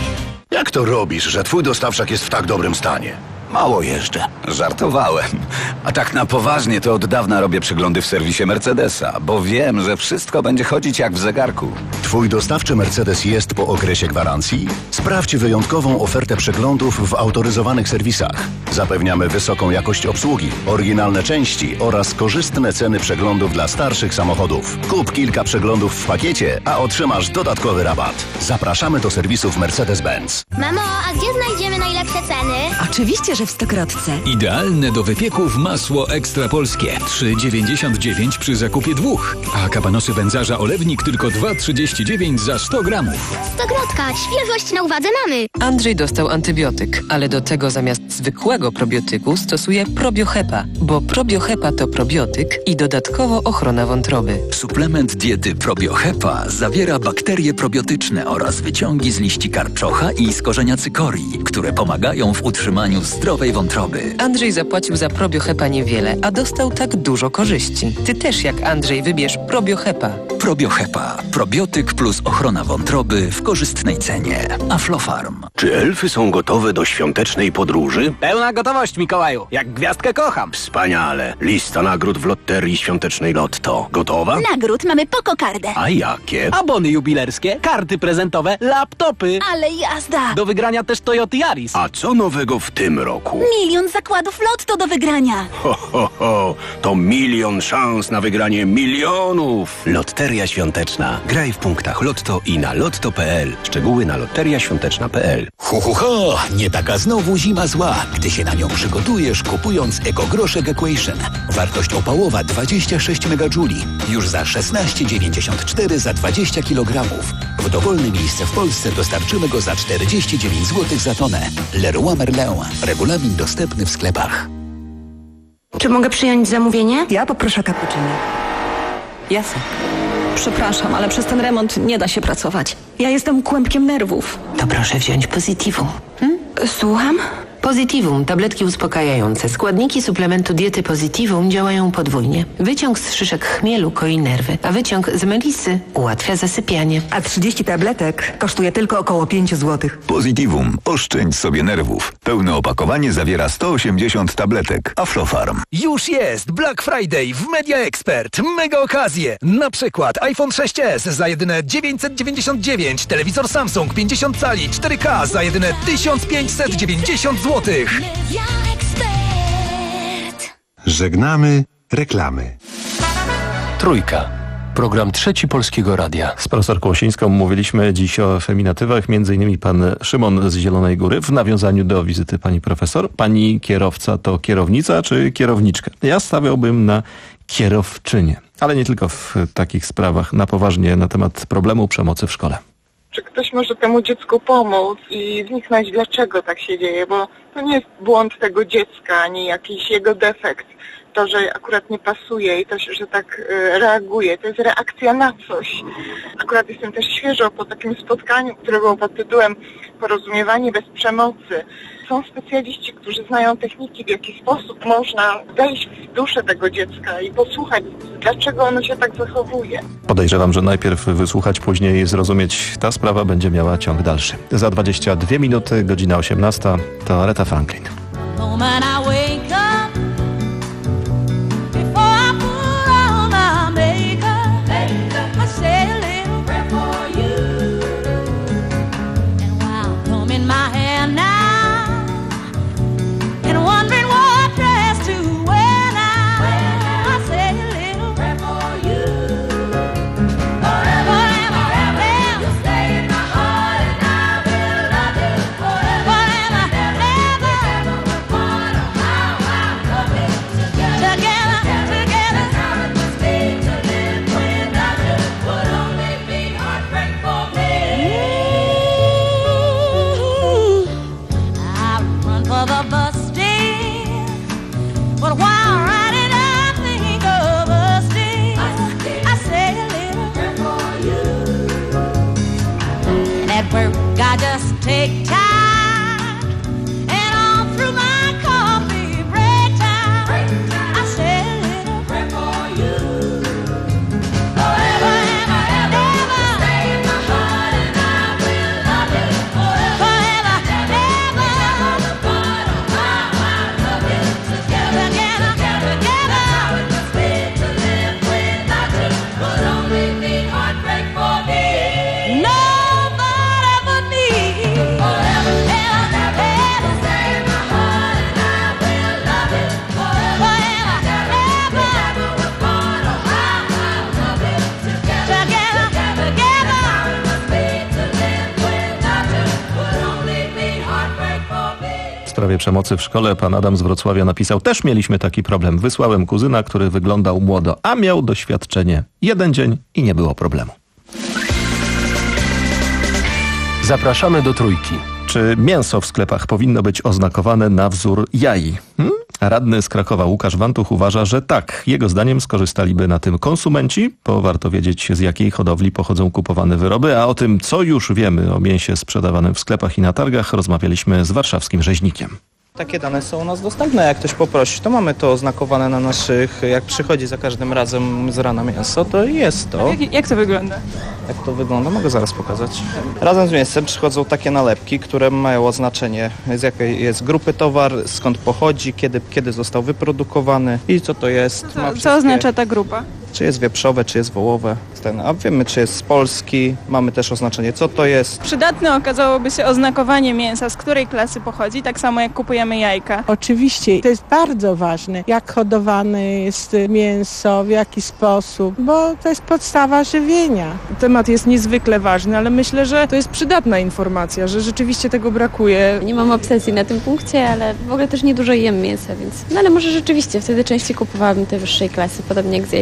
Speaker 22: Jak to robisz, że twój dostawczak jest w tak dobrym stanie?
Speaker 23: Mało jeszcze. Żartowałem. A tak na poważnie to od dawna robię przeglądy w serwisie Mercedesa, bo wiem, że wszystko będzie chodzić jak w zegarku.
Speaker 22: Twój dostawczy Mercedes jest po okresie gwarancji? Sprawdź wyjątkową ofertę przeglądów w autoryzowanych serwisach. Zapewniamy wysoką jakość obsługi, oryginalne części oraz korzystne ceny przeglądów dla starszych samochodów. Kup kilka przeglądów w pakiecie, a otrzymasz dodatkowy rabat. Zapraszamy do serwisów Mercedes-Benz.
Speaker 9: Mamo, a gdzie znajdziemy najlepsze ceny?
Speaker 24: Oczywiście, że w Stokrotce.
Speaker 25: Idealne do wypieków masło ekstra polskie. trzy dziewięćdziesiąt dziewięć przy zakupie dwóch. A kabanosy wędzarza olewnik tylko dwa trzydzieści dziewięć za sto gramów.
Speaker 9: Stokrotka, świeżość na uwadze mamy.
Speaker 27: Andrzej dostał antybiotyk, ale do tego zamiast zwykłego probiotyku stosuje probiohepa, bo probiohepa to probiotyk i dodatkowo ochrona wątroby.
Speaker 25: Suplement diety probiohepa zawiera bakterie probiotyczne oraz wyciągi z liści karczocha i z korzenia cykorii, które pomagają w utrzymaniu zdrowej wątroby.
Speaker 27: Andrzej zapłacił za probiohepa niewiele, a dostał tak dużo korzyści. Ty też jak Andrzej wybierz probiohepa.
Speaker 25: Probiohepa. Probiotyk plus ochrona wątroby w korzystnej cenie. Aflofarm.
Speaker 22: Czy elfy są gotowe do świątecznej podróży?
Speaker 31: Pełna gotowość, Mikołaju. Jak gwiazdkę kocham.
Speaker 22: Wspaniale. Lista nagród w loterii świątecznej Lotto. Gotowa?
Speaker 24: Nagród mamy po kokardę.
Speaker 22: A jakie?
Speaker 31: Abony jubilerskie, karty prezentowe, laptopy.
Speaker 24: Ale jazda.
Speaker 31: Do wygrania też Toyota Yaris.
Speaker 22: A co nowego w tym roku?
Speaker 24: Milion zakładów Lotto do wygrania.
Speaker 22: Ho, ho, ho. To milion szans na wygranie milionów. Loteria świąteczna. Graj w punktach Lotto i na lotto kropka p l. Szczegóły na loteria świąteczna kropka p l.
Speaker 32: Ho, ho, ho! Nie taka znowu zima zła, gdy się na nią przygotujesz, kupując ekogroszek Equation. Wartość opałowa dwadzieścia sześć megajuli. Już za szesnaście dziewięćdziesiąt cztery za dwadzieścia kilogramów. W dowolne miejsce w Polsce dostarczymy go za czterdzieści dziewięć złotych za tonę. Leroy Merlin. Regulamin dostępny w sklepach.
Speaker 1: Czy mogę przyjąć zamówienie?
Speaker 5: Ja poproszę cappuccino.
Speaker 1: Jasne.
Speaker 5: Przepraszam, ale przez ten remont nie da się pracować. Ja jestem kłębkiem nerwów.
Speaker 1: To proszę wziąć Positivum. Hmm? Słucham?
Speaker 5: Positivum, tabletki uspokajające. Składniki suplementu diety Positivum działają podwójnie. Wyciąg z szyszek chmielu koi nerwy, a wyciąg z melisy ułatwia zasypianie. A trzydzieści tabletek kosztuje tylko około pięć złotych.
Speaker 11: Positivum. Oszczędź sobie nerwów. Pełne opakowanie zawiera sto osiemdziesiąt tabletek. Aflofarm.
Speaker 21: Już jest Black Friday w Media Expert. Mega okazje. Na przykład iPhone sześć es za jedyne dziewięćset dziewięćdziesiąt dziewięć, telewizor Samsung pięćdziesiąt cali cztery K za jedyne tysiąc pięćset dziewięćdziesiąt złotych.
Speaker 19: Żegnamy reklamy.
Speaker 6: Trójka. Program Trzeci Polskiego Radia.
Speaker 3: Z profesorką Osińską mówiliśmy dziś o feminatywach, między innymi pan Szymon z Zielonej Góry w nawiązaniu do wizyty pani profesor. Pani kierowca to kierownica czy kierowniczka? Ja stawiałbym na kierowczynię, ale nie tylko w takich sprawach, na poważnie na temat problemu przemocy w szkole.
Speaker 7: Czy ktoś może temu dziecku pomóc i wniknąć, dlaczego tak się dzieje, bo to nie jest błąd tego dziecka, ani jakiś jego defekt. To, że akurat nie pasuje i to, że tak y, reaguje, to jest reakcja na coś. Akurat jestem też świeżo po takim spotkaniu, które było pod tytułem Porozumiewanie bez przemocy. Są specjaliści, którzy znają techniki, w jaki sposób można wejść w duszę tego dziecka i posłuchać, dlaczego ono się tak zachowuje.
Speaker 3: Podejrzewam, że najpierw wysłuchać, później zrozumieć. Ta sprawa będzie miała ciąg dalszy. Za dwadzieścia dwie minuty, godzina osiemnasta, to Aretha Franklin. W sprawie przemocy w szkole pan Adam z Wrocławia napisał: też mieliśmy taki problem. Wysłałem kuzyna, który wyglądał młodo, a miał doświadczenie. Jeden dzień i nie było problemu.
Speaker 6: Zapraszamy do Trójki.
Speaker 3: Czy mięso w sklepach powinno być oznakowane na wzór jaj? Hmm? Radny z Krakowa Łukasz Wantuch uważa, że tak. Jego zdaniem skorzystaliby na tym konsumenci, bo warto wiedzieć, z jakiej hodowli pochodzą kupowane wyroby, a o tym, co już wiemy o mięsie sprzedawanym w sklepach i na targach, rozmawialiśmy z warszawskim rzeźnikiem.
Speaker 8: Takie dane są u nas dostępne. Jak ktoś poprosi, to mamy to oznakowane na naszych, jak przychodzi za każdym razem z rana mięso, to jest to.
Speaker 10: Jak, jak to wygląda?
Speaker 8: Jak to wygląda? Mogę zaraz pokazać. Razem z mięsem przychodzą takie nalepki, które mają oznaczenie, z jakiej jest grupy towar, skąd pochodzi, kiedy, kiedy został wyprodukowany i co to jest.
Speaker 10: Co, Ma co oznacza ta grupa?
Speaker 8: Czy jest wieprzowe, czy jest wołowe. Ten, a wiemy, czy jest z Polski. Mamy też oznaczenie, co to jest.
Speaker 10: Przydatne okazałoby się oznakowanie mięsa, z której klasy pochodzi, tak samo jak kupujemy jajka.
Speaker 12: Oczywiście, to jest bardzo ważne, jak hodowane jest mięso, w jaki sposób, bo to jest podstawa żywienia.
Speaker 10: Temat jest niezwykle ważny, ale myślę, że to jest przydatna informacja, że rzeczywiście tego brakuje.
Speaker 13: Nie mam obsesji na tym punkcie, ale w ogóle też niedużo jem mięsa, więc... No ale może rzeczywiście wtedy częściej kupowałabym te wyższej klasy, podobnie jak z jajkami.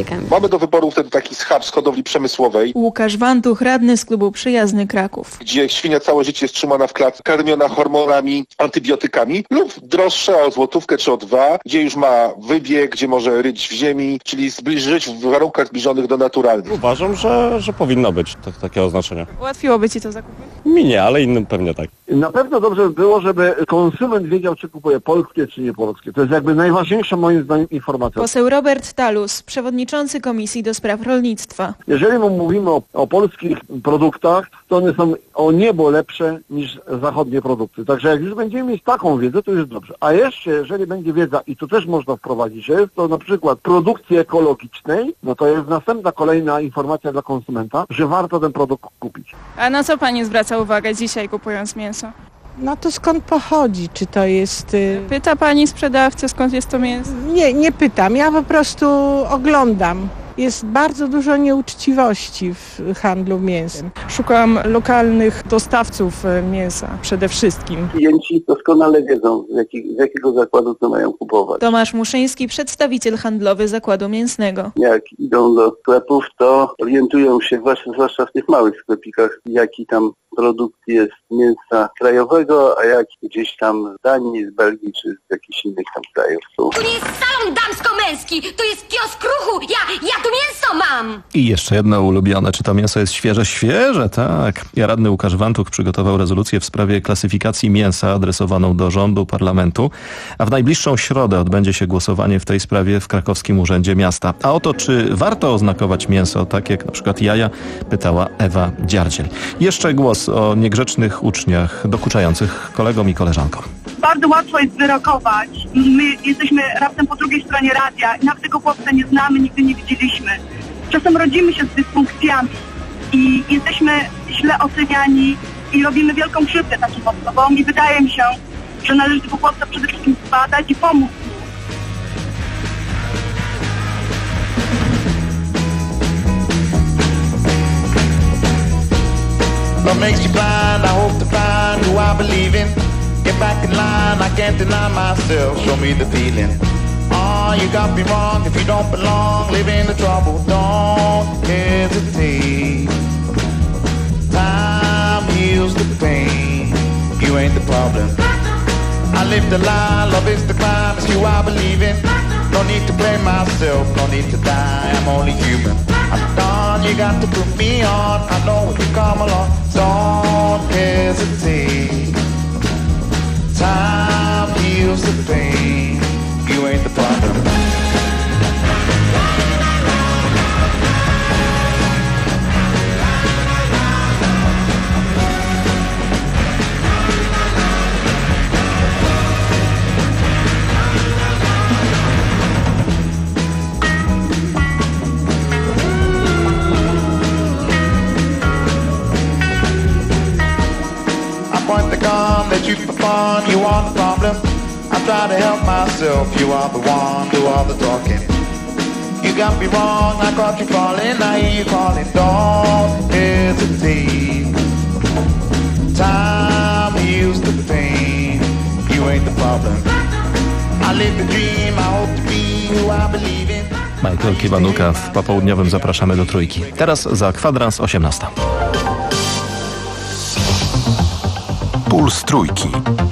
Speaker 2: mamy do wyboru wtedy taki schab z hodowli przemysłowej.
Speaker 10: Łukasz Wantuch, radny z klubu Przyjazny Kraków.
Speaker 2: Gdzie świnia całe życie jest trzymana w klatce, karmiona hormonami, antybiotykami, lub droższa o złotówkę czy o dwa, gdzie już ma wybieg, gdzie może ryć w ziemi, czyli zbliżyć w warunkach zbliżonych do naturalnych.
Speaker 4: Uważam, że, że powinno być tak, takie oznaczenie.
Speaker 10: Ułatwiłoby ci to zakupy?
Speaker 4: Mi nie, ale innym pewnie tak.
Speaker 14: Na pewno dobrze by było, żeby konsument wiedział, czy kupuje polskie, czy nie polskie. To jest jakby najważniejsza moim zdaniem informacja.
Speaker 10: Poseł Robert Talus, przewodniczący Komisji do Spraw Rolnictwa.
Speaker 14: Jeżeli mówimy o, o polskich produktach, to one są o niebo lepsze niż zachodnie produkty. Także jak już będziemy mieć taką wiedzę, to już dobrze. A jeszcze, jeżeli będzie wiedza, i to też można wprowadzić, że jest to na przykład produkcji ekologicznej, no to jest następna kolejna informacja dla konsumenta, że warto ten produkt kupić.
Speaker 10: A na co pani zwraca uwagę dzisiaj, kupując mięso?
Speaker 12: No to skąd pochodzi? Czy to jest... Y...
Speaker 10: Pyta pani sprzedawcę, skąd jest to mięso?
Speaker 12: Nie, nie pytam. Ja po prostu oglądam. Jest bardzo dużo nieuczciwości w handlu mięsem.
Speaker 10: Szukam lokalnych dostawców mięsa przede wszystkim.
Speaker 15: Klienci doskonale wiedzą, z, jakich, z jakiego zakładu to mają kupować.
Speaker 10: Tomasz Muszyński, przedstawiciel handlowy Zakładu Mięsnego.
Speaker 15: Jak idą do sklepów, to orientują się, zwłaszcza w tych małych sklepikach, jaki tam produkt jest mięsa krajowego, a jak gdzieś tam z Danii, z Belgii czy z jakichś innych tam krajów.
Speaker 16: Tu nie jest salon damsko-męski, to jest kiosk ruchu, ja, ja tu mięso mam!
Speaker 3: I jeszcze jedno ulubione, czy to mięso jest świeże? Świeże, tak. Ja radny Łukasz Wantuch przygotował rezolucję w sprawie klasyfikacji mięsa adresowaną do rządu, parlamentu, a w najbliższą środę odbędzie się głosowanie w tej sprawie w krakowskim Urzędzie Miasta. A o to, czy warto oznakować mięso, tak jak na przykład jaja, pytała Ewa Dziardziel. Jeszcze głos o niegrzecznych uczniach dokuczających kolegom i koleżankom.
Speaker 17: Bardzo łatwo jest wyrokować. My jesteśmy raptem po drugiej stronie radia i nawet tego chłopca nie znamy, nigdy nie widzieliśmy. Czasem rodzimy się z dysfunkcjami i jesteśmy źle oceniani i robimy wielką krzywdę takim osobom i wydaje mi się, że należy tego chłopca przede wszystkim zbadać i pomóc.
Speaker 18: What makes you blind? I hope to find who I believe in. Get back in line, I can't deny myself. Show me the feeling. Oh, you got me wrong if you don't belong. Live in the trouble, don't hesitate. Time heals the pain. You ain't the problem. I live the lie, love is the crime. It's you I believe in. No need to blame myself, no need to die. I'm only human. I'm done, you got to put me on. I know if you come along, don't hesitate. Time heals the pain. You ain't the problem. Point the gun that you perform, you are the problem. I try to help myself, you are the one, do all the talking. You got me wrong, I caught you falling, I hear you calling, don't hesitate. Time heals the pain, you ain't the problem. I live the dream, I hope to be who I believe in.
Speaker 3: Michael Kiwanuka w popołudniowym zapraszamy do Trójki. Teraz za kwadrans osiemnasta.
Speaker 19: Puls Trójki.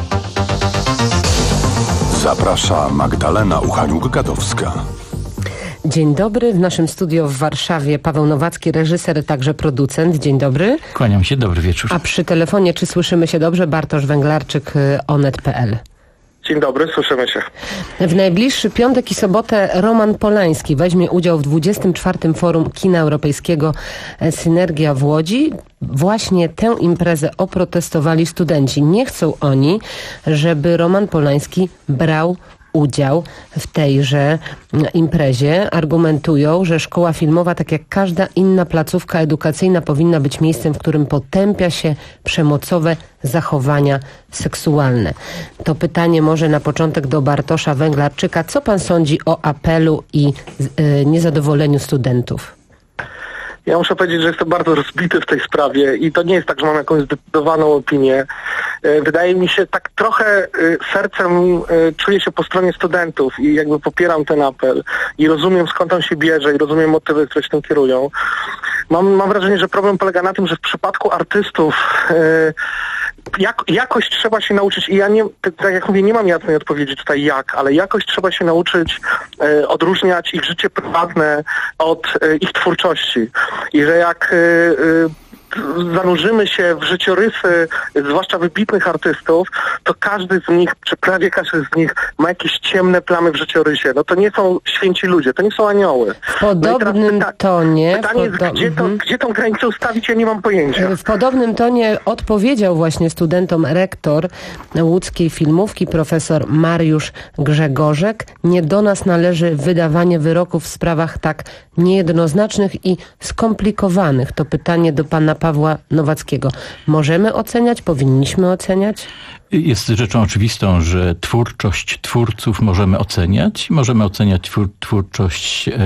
Speaker 19: Zaprasza Magdalena Uchaniuk-Gadowska.
Speaker 5: Dzień dobry. W naszym studio w Warszawie Paweł Nowacki, reżyser, także producent. Dzień dobry.
Speaker 20: Kłaniam się, dobry wieczór.
Speaker 5: A przy telefonie, czy słyszymy się dobrze, Bartosz Węglarczyk, onet kropka pe el.
Speaker 2: Dzień dobry, słyszymy się.
Speaker 5: W najbliższy piątek i sobotę Roman Polański weźmie udział w dwudziestym czwartym Forum Kina Europejskiego Synergia w Łodzi. Właśnie tę imprezę oprotestowali studenci. Nie chcą oni, żeby Roman Polański brał udział w tejże imprezie. Argumentują, że szkoła filmowa, tak jak każda inna placówka edukacyjna, powinna być miejscem, w którym potępia się przemocowe zachowania seksualne. To pytanie może na początek do Bartosza Węglarczyka. Co pan sądzi o apelu i yy, niezadowoleniu studentów?
Speaker 2: Ja muszę powiedzieć, że jestem bardzo rozbity w tej sprawie i to nie jest tak, że mam jakąś zdecydowaną opinię.
Speaker 9: e, wydaje mi się, tak trochę e, sercem e, czuję się po stronie studentów i jakby popieram ten apel i rozumiem, skąd on się bierze i rozumiem motywy, które się tym kierują. Mam, mam wrażenie, że problem polega na tym, że w przypadku artystów e, jak, jakoś trzeba się nauczyć i ja nie, tak jak mówię, nie mam jasnej odpowiedzi tutaj jak, ale jakoś trzeba się nauczyć e, odróżniać ich życie prywatne od e, ich twórczości. I że jak e, e, zanurzymy się w życiorysy, zwłaszcza wybitnych artystów, to każdy z nich, czy prawie każdy z nich ma jakieś ciemne plamy w życiorysie. No to nie są święci ludzie, to nie są anioły.
Speaker 20: W podobnym
Speaker 9: no pyta-
Speaker 20: tonie...
Speaker 9: Pytanie
Speaker 20: podo-
Speaker 9: jest, gdzie, to,
Speaker 20: mhm.
Speaker 9: gdzie tą granicę ustawić, ja nie mam pojęcia.
Speaker 20: W podobnym tonie odpowiedział właśnie studentom rektor łódzkiej filmówki, profesor Mariusz Grzegorzek. Nie do nas należy wydawanie wyroków w sprawach tak niejednoznacznych i skomplikowanych. To pytanie do pana Pawła Nowackiego. Możemy oceniać? Powinniśmy oceniać?
Speaker 9: Jest rzeczą oczywistą, że twórczość twórców możemy oceniać. Możemy oceniać twór, twórczość e,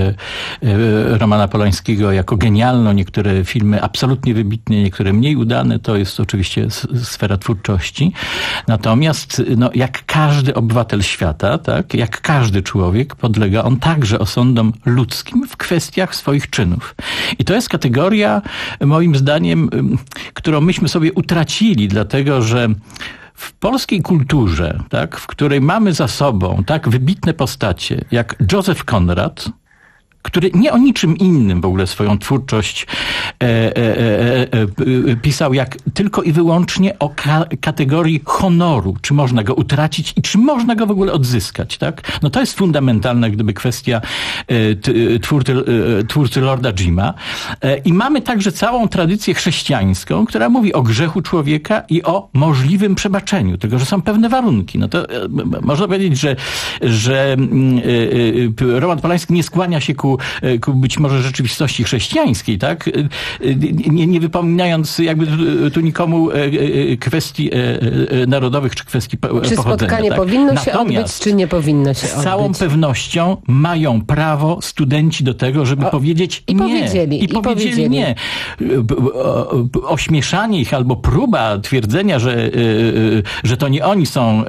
Speaker 9: e, Romana Polańskiego jako genialną. Niektóre filmy absolutnie wybitne, niektóre mniej udane. To jest oczywiście s, sfera twórczości. Natomiast no, jak każdy obywatel świata, tak, jak każdy człowiek, podlega on także osądom ludzkim w kwestiach swoich czynów. I to jest kategoria, moim zdaniem, którą myśmy sobie utracili, dlatego że w polskiej kulturze, tak, w której mamy za sobą tak wybitne postacie jak Józef Konrad, który nie o niczym innym w ogóle swoją twórczość e, e, e, e, pisał, jak tylko i wyłącznie o ka- kategorii honoru. Czy można go utracić i czy można go w ogóle odzyskać, tak? No to jest fundamentalna, gdyby kwestia e, t, twórcy, e, twórcy Lorda Jima. E, I mamy także całą tradycję chrześcijańską, która mówi o grzechu człowieka i o możliwym przebaczeniu, tylko że są pewne warunki. No to e, można powiedzieć, że, że e, e, Roman Polański nie skłania się ku ku być może rzeczywistości chrześcijańskiej, tak? Nie, nie wypominając jakby tu nikomu kwestii narodowych czy kwestii pochodzenia.
Speaker 20: Czy spotkanie
Speaker 9: tak?
Speaker 20: powinno
Speaker 9: Natomiast
Speaker 20: się odbyć, czy nie powinno się odbyć?
Speaker 9: Z całą pewnością mają prawo studenci do tego, żeby
Speaker 20: o,
Speaker 9: powiedzieć
Speaker 20: i
Speaker 9: nie.
Speaker 20: Powiedzieli,
Speaker 9: I, i powiedzieli, powiedzieli nie. Ośmieszanie ich albo próba twierdzenia, że, że to nie oni są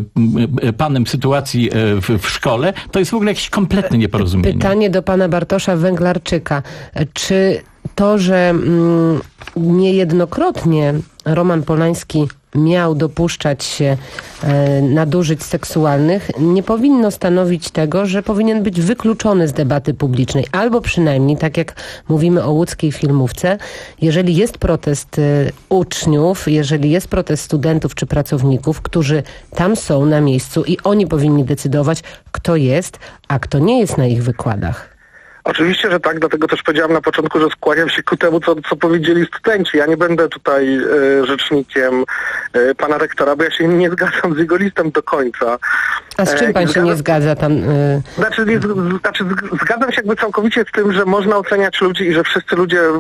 Speaker 9: panem sytuacji w, w szkole, to jest w ogóle jakieś kompletne nieporozumienie.
Speaker 20: Pytanie do pana Bartosza Węglarczyka. Czy to, że mm, niejednokrotnie Roman Polański miał dopuszczać się e, nadużyć seksualnych, nie powinno stanowić tego, że powinien być wykluczony z debaty publicznej. Albo przynajmniej, tak jak mówimy o łódzkiej filmówce, jeżeli jest protest e, uczniów, jeżeli jest protest studentów czy pracowników, którzy tam są na miejscu i oni powinni decydować, kto jest, a kto nie jest na ich wykładach.
Speaker 9: Oczywiście, że tak, dlatego też powiedziałam na początku, że skłaniam się ku temu, co, co powiedzieli studenci. Ja nie będę tutaj e, rzecznikiem e, pana rektora, bo ja się nie zgadzam z jego listem do końca.
Speaker 20: A z czym pan e, się zgadzam, nie zgadza tam? Y...
Speaker 9: Znaczy, nie, znaczy, zgadzam się jakby całkowicie z tym, że można oceniać ludzi i że wszyscy ludzie e,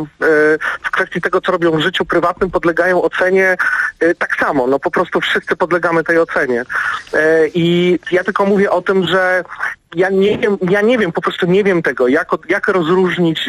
Speaker 9: w kwestii tego, co robią w życiu prywatnym, podlegają ocenie e, tak samo. No po prostu wszyscy podlegamy tej ocenie. E, I ja tylko mówię o tym, że Ja nie wiem, ja nie wiem, po prostu nie wiem tego, jak, jak rozróżnić e,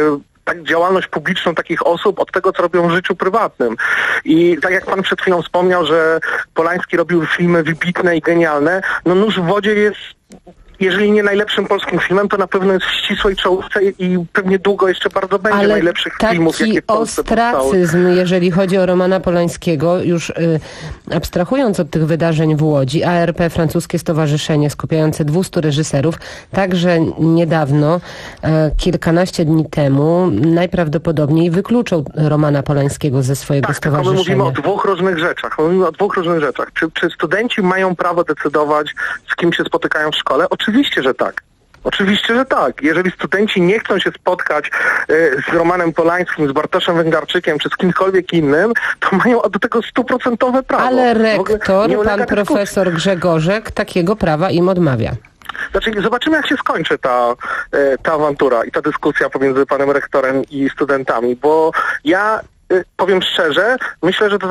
Speaker 9: tak działalność publiczną takich osób od tego, co robią w życiu prywatnym. I tak jak pan przed chwilą wspomniał, że Polański robił filmy wybitne i genialne, no Nóż w wodzie jest, jeżeli nie najlepszym polskim filmem, to na pewno jest w ścisłej czołówce i pewnie długo jeszcze bardzo będzie
Speaker 20: Ale
Speaker 9: najlepszych filmów, jakie w Polsce
Speaker 20: ostracyzm,
Speaker 9: powstały.
Speaker 20: jeżeli chodzi o Romana Polańskiego, już y, abstrahując od tych wydarzeń w Łodzi, A R P, francuskie stowarzyszenie skupiające dwustu reżyserów, także niedawno, y, kilkanaście dni temu, najprawdopodobniej wykluczył Romana Polańskiego ze swojego
Speaker 9: tak,
Speaker 20: stowarzyszenia.
Speaker 9: Tak, my mówimy o dwóch różnych rzeczach. My mówimy o dwóch różnych rzeczach. Czy, czy studenci mają prawo decydować, z kim się spotykają w szkole? Oczywiście, że tak. Oczywiście, że tak. Jeżeli studenci nie chcą się spotkać y, z Romanem Polańskim, z Bartoszem Węglarczykiem, czy z kimkolwiek innym, to mają do tego stuprocentowe prawo.
Speaker 20: Ale rektor, pan profesor Grzegorzek, takiego prawa im odmawia.
Speaker 9: Znaczy, zobaczymy, jak się skończy ta, ta awantura i ta dyskusja pomiędzy panem rektorem i studentami, bo ja powiem szczerze, myślę, że do tego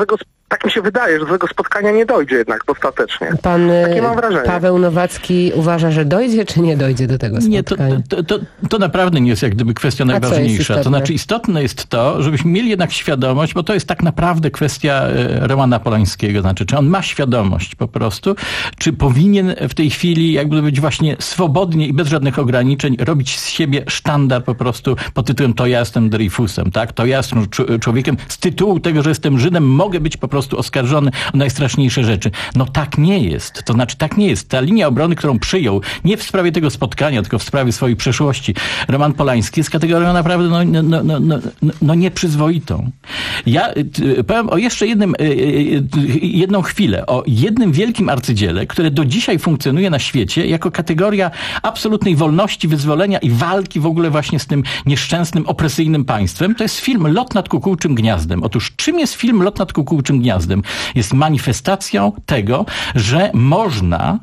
Speaker 1: tak mi się wydaje, że do tego spotkania nie dojdzie jednak ostatecznie.
Speaker 20: Pan
Speaker 1: Takie mam wrażenie.
Speaker 20: Paweł Nowacki uważa, że dojdzie, czy nie dojdzie do tego spotkania?
Speaker 9: Nie, to, to, to, to naprawdę nie jest jak gdyby kwestia najważniejsza. To znaczy istotne jest to, żebyśmy mieli jednak świadomość, bo to jest tak naprawdę kwestia Romana Polańskiego. Znaczy, czy on ma świadomość po prostu, czy powinien w tej chwili jakby być właśnie swobodnie i bez żadnych ograniczeń robić z siebie sztandar po prostu pod tytułem to ja jestem Dreyfusem, tak? To ja jestem człowiekiem z tytułu tego, że jestem Żydem, mogę być po prostu oskarżony o najstraszniejsze rzeczy. No tak nie jest. To znaczy tak nie jest. Ta linia obrony, którą przyjął, nie w sprawie tego spotkania, tylko w sprawie swojej przeszłości, Roman Polański jest kategorią naprawdę no, no, no, no, no nieprzyzwoitą. Ja y, powiem o jeszcze jednym, y, y, jedną chwilę, o jednym wielkim arcydziele, które do dzisiaj funkcjonuje na świecie jako kategoria absolutnej wolności, wyzwolenia i walki w ogóle właśnie z tym nieszczęsnym, opresyjnym państwem. To jest film Lot nad kukułczym gniazdem. Otóż czym jest film Lot nad kukułczym gniazdem? Jest manifestacją tego, że można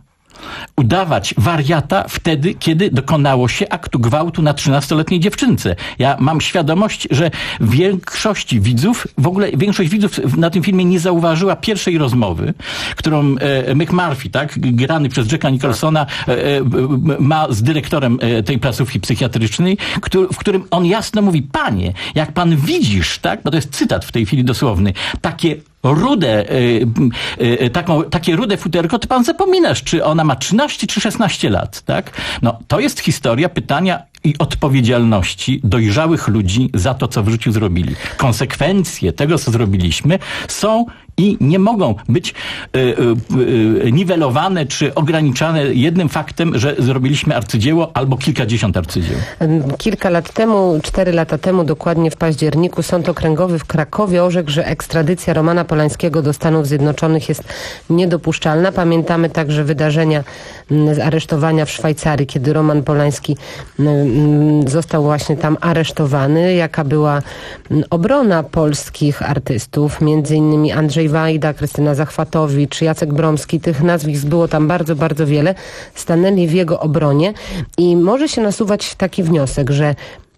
Speaker 9: udawać wariata wtedy, kiedy dokonało się aktu gwałtu na trzynastoletniej dziewczynce. Ja mam świadomość, że większości widzów, w ogóle większość widzów na tym filmie nie zauważyła pierwszej rozmowy, którą e, McMurphy, tak, grany przez Jacka Nicholsona, e, e, ma z dyrektorem e, tej placówki psychiatrycznej, który, w którym on jasno mówi: panie, jak pan widzisz, tak, bo to jest cytat w tej chwili dosłowny, takie rude, y, y, taką, takie rude futerko, to pan zapominasz, czy ona ma trzynaście czy szesnaście lat, tak? No, to jest historia pytania i odpowiedzialności dojrzałych ludzi za to, co w życiu zrobili. Konsekwencje tego, co zrobiliśmy, są i nie mogą być y, y, y, niwelowane czy ograniczane jednym faktem, że zrobiliśmy arcydzieło albo kilkadziesiąt arcydzieł.
Speaker 20: Kilka lat temu, cztery lata temu, dokładnie w październiku, Sąd Okręgowy w Krakowie orzekł, że ekstradycja Romana Polańskiego do Stanów Zjednoczonych jest niedopuszczalna. Pamiętamy także wydarzenia z aresztowania w Szwajcarii, kiedy Roman Polański został właśnie tam aresztowany. Jaka była obrona polskich artystów, między innymi Andrzej Wajda, Krystyna Zachwatowicz, Jacek Bromski, tych nazwisk było tam bardzo, bardzo wiele, stanęli w jego obronie i może się nasuwać taki wniosek, że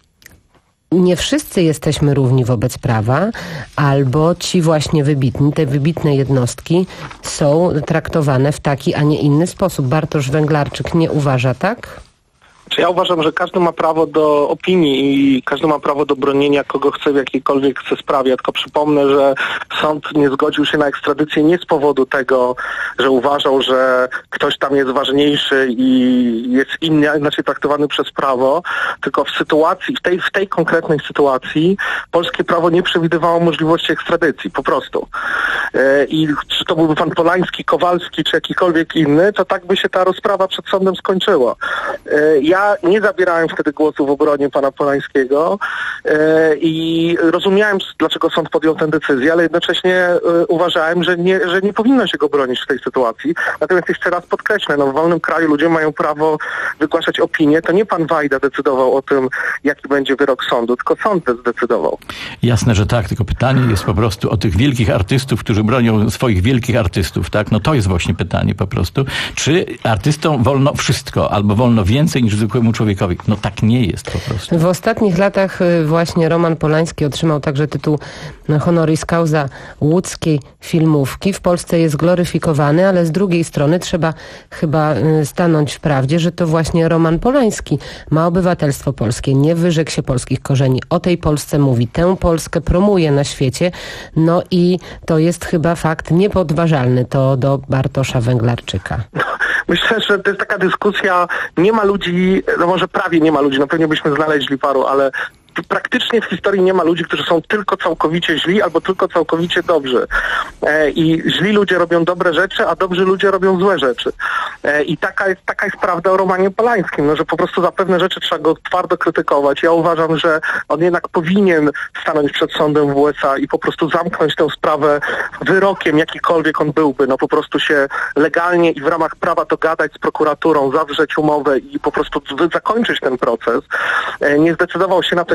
Speaker 20: nie wszyscy jesteśmy równi wobec prawa, albo ci właśnie wybitni, te wybitne jednostki są traktowane w taki, a nie inny sposób. Bartosz Węglarczyk nie uważa tak?
Speaker 1: Ja uważam, że każdy ma prawo do opinii i każdy ma prawo do bronienia kogo chce w jakiejkolwiek chce sprawie. Ja tylko przypomnę, że sąd nie zgodził się na ekstradycję nie z powodu tego, że uważał, że ktoś tam jest ważniejszy i jest inny, inaczej traktowany przez prawo, tylko w sytuacji, w tej, w tej konkretnej sytuacji polskie prawo nie przewidywało możliwości ekstradycji, po prostu. I czy to byłby pan Polański, Kowalski, czy jakikolwiek inny, to tak by się ta rozprawa przed sądem skończyła. Ja nie zabierałem wtedy głosu w obronie pana Polańskiego e, i rozumiałem, dlaczego sąd podjął tę decyzję, ale jednocześnie e, uważałem, że nie, że nie powinno się go bronić w tej sytuacji. Natomiast jeszcze raz podkreślę, no w wolnym kraju ludzie mają prawo wygłaszać opinię. To nie pan Wajda decydował o tym, jaki będzie wyrok sądu, tylko sąd zdecydował.
Speaker 9: Jasne, że tak, tylko pytanie jest po prostu o tych wielkich artystów, którzy bronią swoich wielkich artystów, tak? No to jest właśnie pytanie po prostu. Czy artystom wolno wszystko, albo wolno więcej niż zwykłemu człowiekowi? No tak nie jest po prostu.
Speaker 20: W ostatnich latach właśnie Roman Polański otrzymał także tytuł honoris causa łódzkiej filmówki. W Polsce jest gloryfikowany, ale z drugiej strony trzeba chyba stanąć w prawdzie, że to właśnie Roman Polański ma obywatelstwo polskie, nie wyrzekł się polskich korzeni. O tej Polsce mówi, tę Polskę promuje na świecie, no i to jest chyba fakt niepodważalny. To do Bartosza Węglarczyka.
Speaker 1: Myślę, że to jest taka dyskusja, nie ma ludzi, no może prawie nie ma ludzi, no pewnie byśmy znaleźli paru, ale praktycznie w historii nie ma ludzi, którzy są tylko całkowicie źli albo tylko całkowicie dobrzy. E, I źli ludzie robią dobre rzeczy, a dobrzy ludzie robią złe rzeczy. E, I taka jest, taka jest prawda o Romanie Polańskim, no, że po prostu za pewne rzeczy trzeba go twardo krytykować. Ja uważam, że on jednak powinien stanąć przed sądem w U S A i po prostu zamknąć tę sprawę wyrokiem, jakikolwiek on byłby. No po prostu się legalnie i w ramach prawa dogadać z prokuraturą, zawrzeć umowę i po prostu zakończyć ten proces. E, nie zdecydował się na to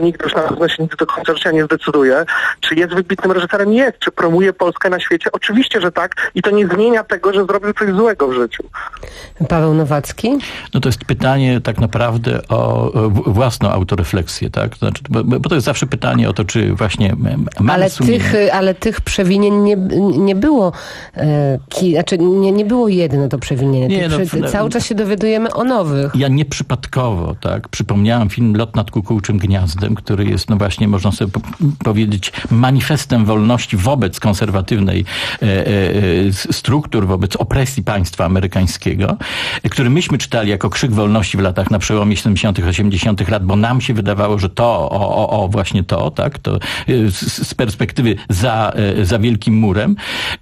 Speaker 1: nigdy już na pewno się do końca życia nie zdecyduje. Czy jest wybitnym reżyserem? Jest. Czy promuje Polskę na świecie? Oczywiście, że tak. I to nie zmienia tego, że zrobił coś złego w życiu.
Speaker 20: Paweł Nowacki?
Speaker 9: No to jest pytanie tak naprawdę o własną autorefleksję, tak? Znaczy, bo, bo to jest zawsze pytanie o to, czy właśnie mamy
Speaker 20: ale
Speaker 9: sumienie.
Speaker 20: tych, ale tych przewinień nie, nie było e, ki, znaczy nie, nie było jedno to przewinienie.
Speaker 9: Nie, no,
Speaker 20: przy, cały czas się dowiadujemy o nowych.
Speaker 9: Ja nieprzypadkowo, tak, przypomniałem film Lot nad kukułczym gniazdem, który jest, no właśnie, można sobie po powiedzieć, manifestem wolności wobec konserwatywnej e, e, struktur, wobec opresji państwa amerykańskiego, który myśmy czytali jako krzyk wolności w latach na przełomie siedemdziesiątych, osiemdziesiątych lat, bo nam się wydawało, że to, o, o, o właśnie to, tak, to z, z perspektywy za, za Wielkim Murem.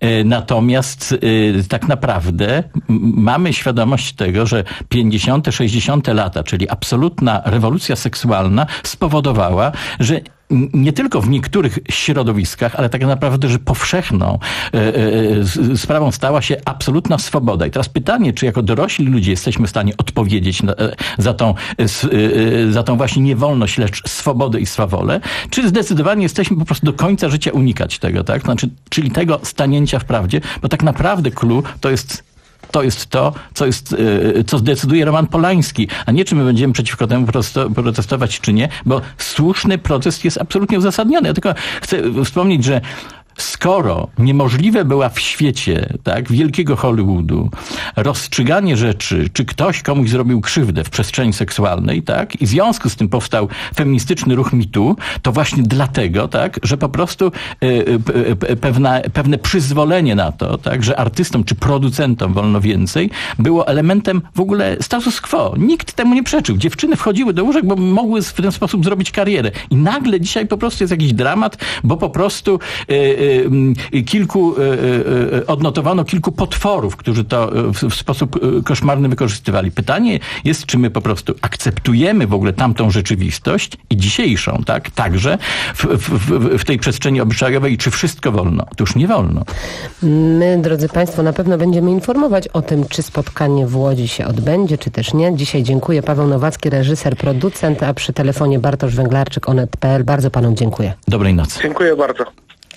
Speaker 9: Natomiast tak naprawdę mamy świadomość tego, że pięćdziesiąte, sześćdziesiąte lata, czyli absolutna rewolucja seksualna spowodowała, że nie tylko w niektórych środowiskach, ale tak naprawdę, że powszechną e, e, sprawą stała się absolutna swoboda. I teraz pytanie, czy jako dorośli ludzie jesteśmy w stanie odpowiedzieć na, e, za, tą, e, za tą właśnie niewolność, lecz swobodę i swawolę, czy zdecydowanie jesteśmy po prostu do końca życia unikać tego, tak? Znaczy, czyli tego stanięcia w prawdzie, bo tak naprawdę clue to jest To jest to, co, jest, co zdecyduje Roman Polański, a nie czy my będziemy przeciwko temu protestować, czy nie, bo słuszny protest jest absolutnie uzasadniony. Ja tylko chcę wspomnieć, że skoro niemożliwe była w świecie, tak, wielkiego Hollywoodu, rozstrzyganie rzeczy, czy ktoś komuś zrobił krzywdę w przestrzeni seksualnej, tak, i w związku z tym powstał feministyczny ruch Me Too, to właśnie dlatego, tak, że po prostu y, y, y, pewna, pewne przyzwolenie na to, tak, że artystom czy producentom wolno więcej, było elementem w ogóle status quo. Nikt temu nie przeczył. Dziewczyny wchodziły do łóżek, bo mogły w ten sposób zrobić karierę. I nagle dzisiaj po prostu jest jakiś dramat, bo po prostu y, kilku, odnotowano kilku potworów, którzy to w sposób koszmarny wykorzystywali. Pytanie jest, czy my po prostu akceptujemy w ogóle tamtą rzeczywistość i dzisiejszą, tak? Także w, w, w tej przestrzeni obyczajowej, czy wszystko wolno? Otóż nie wolno.
Speaker 20: My, drodzy Państwo, na pewno będziemy informować o tym, czy spotkanie w Łodzi się odbędzie, czy też nie. Dzisiaj dziękuję. Paweł Nowacki, reżyser, producent, a przy telefonie Bartosz Węglarczyk, onet kropka pe el. Bardzo Panom dziękuję.
Speaker 9: Dobrej nocy.
Speaker 1: Dziękuję bardzo.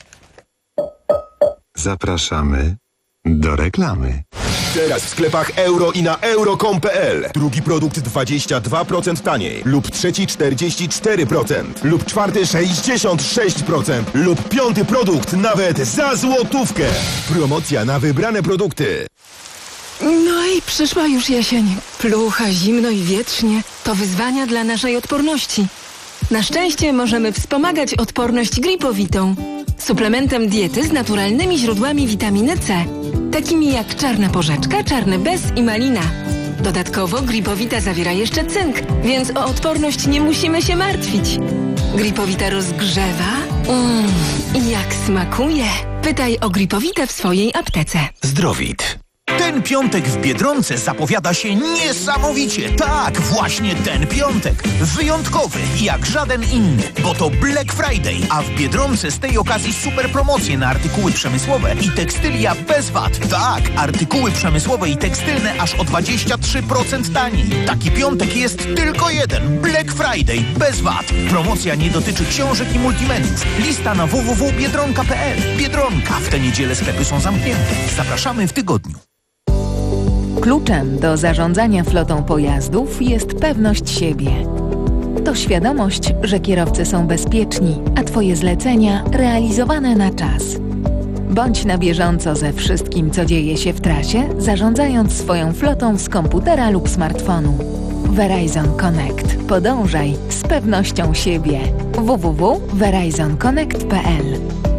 Speaker 19: Zapraszamy do reklamy.
Speaker 11: Teraz w sklepach euro i na euro kropka com kropka pe el. Drugi produkt dwadzieścia dwa procent taniej. Lub trzeci czterdzieści cztery procent. Lub czwarty sześćdziesiąt sześć procent. Lub piąty produkt nawet za złotówkę. Promocja na wybrane produkty.
Speaker 22: No i przyszła już jesień. Plucha, zimno i wietrznie. To wyzwania dla naszej odporności. Na szczęście możemy wspomagać odporność gripowitą. Suplementem diety z naturalnymi źródłami witaminy C, takimi jak czarna porzeczka, czarny bez i malina. Dodatkowo gripowita zawiera jeszcze cynk, więc o odporność nie musimy się martwić. Gripowita rozgrzewa. Mmm, i jak smakuje. Pytaj o gripowitę w swojej aptece.
Speaker 23: Zdrowit. Ten piątek w Biedronce zapowiada się niesamowicie. Tak, właśnie ten piątek. Wyjątkowy jak żaden inny, bo to Black Friday, a w Biedronce z tej okazji super promocje na artykuły przemysłowe i tekstylia bez V A T. Tak, artykuły przemysłowe i tekstylne aż o dwadzieścia trzy procent taniej. Taki piątek jest tylko jeden. Black Friday bez V A T. Promocja nie dotyczy książek i multimediów. Lista na w w w kropka biedronka kropka pe el. Biedronka. W tę niedzielę sklepy są zamknięte. Zapraszamy w tygodniu.
Speaker 24: Kluczem do zarządzania flotą pojazdów jest pewność siebie. To świadomość, że kierowcy są bezpieczni, a Twoje zlecenia realizowane na czas. Bądź na bieżąco ze wszystkim, co dzieje się w trasie, zarządzając swoją flotą z komputera lub smartfonu. Verizon Connect. Podążaj z pewnością siebie. w w w kropka verizon connect kropka pe el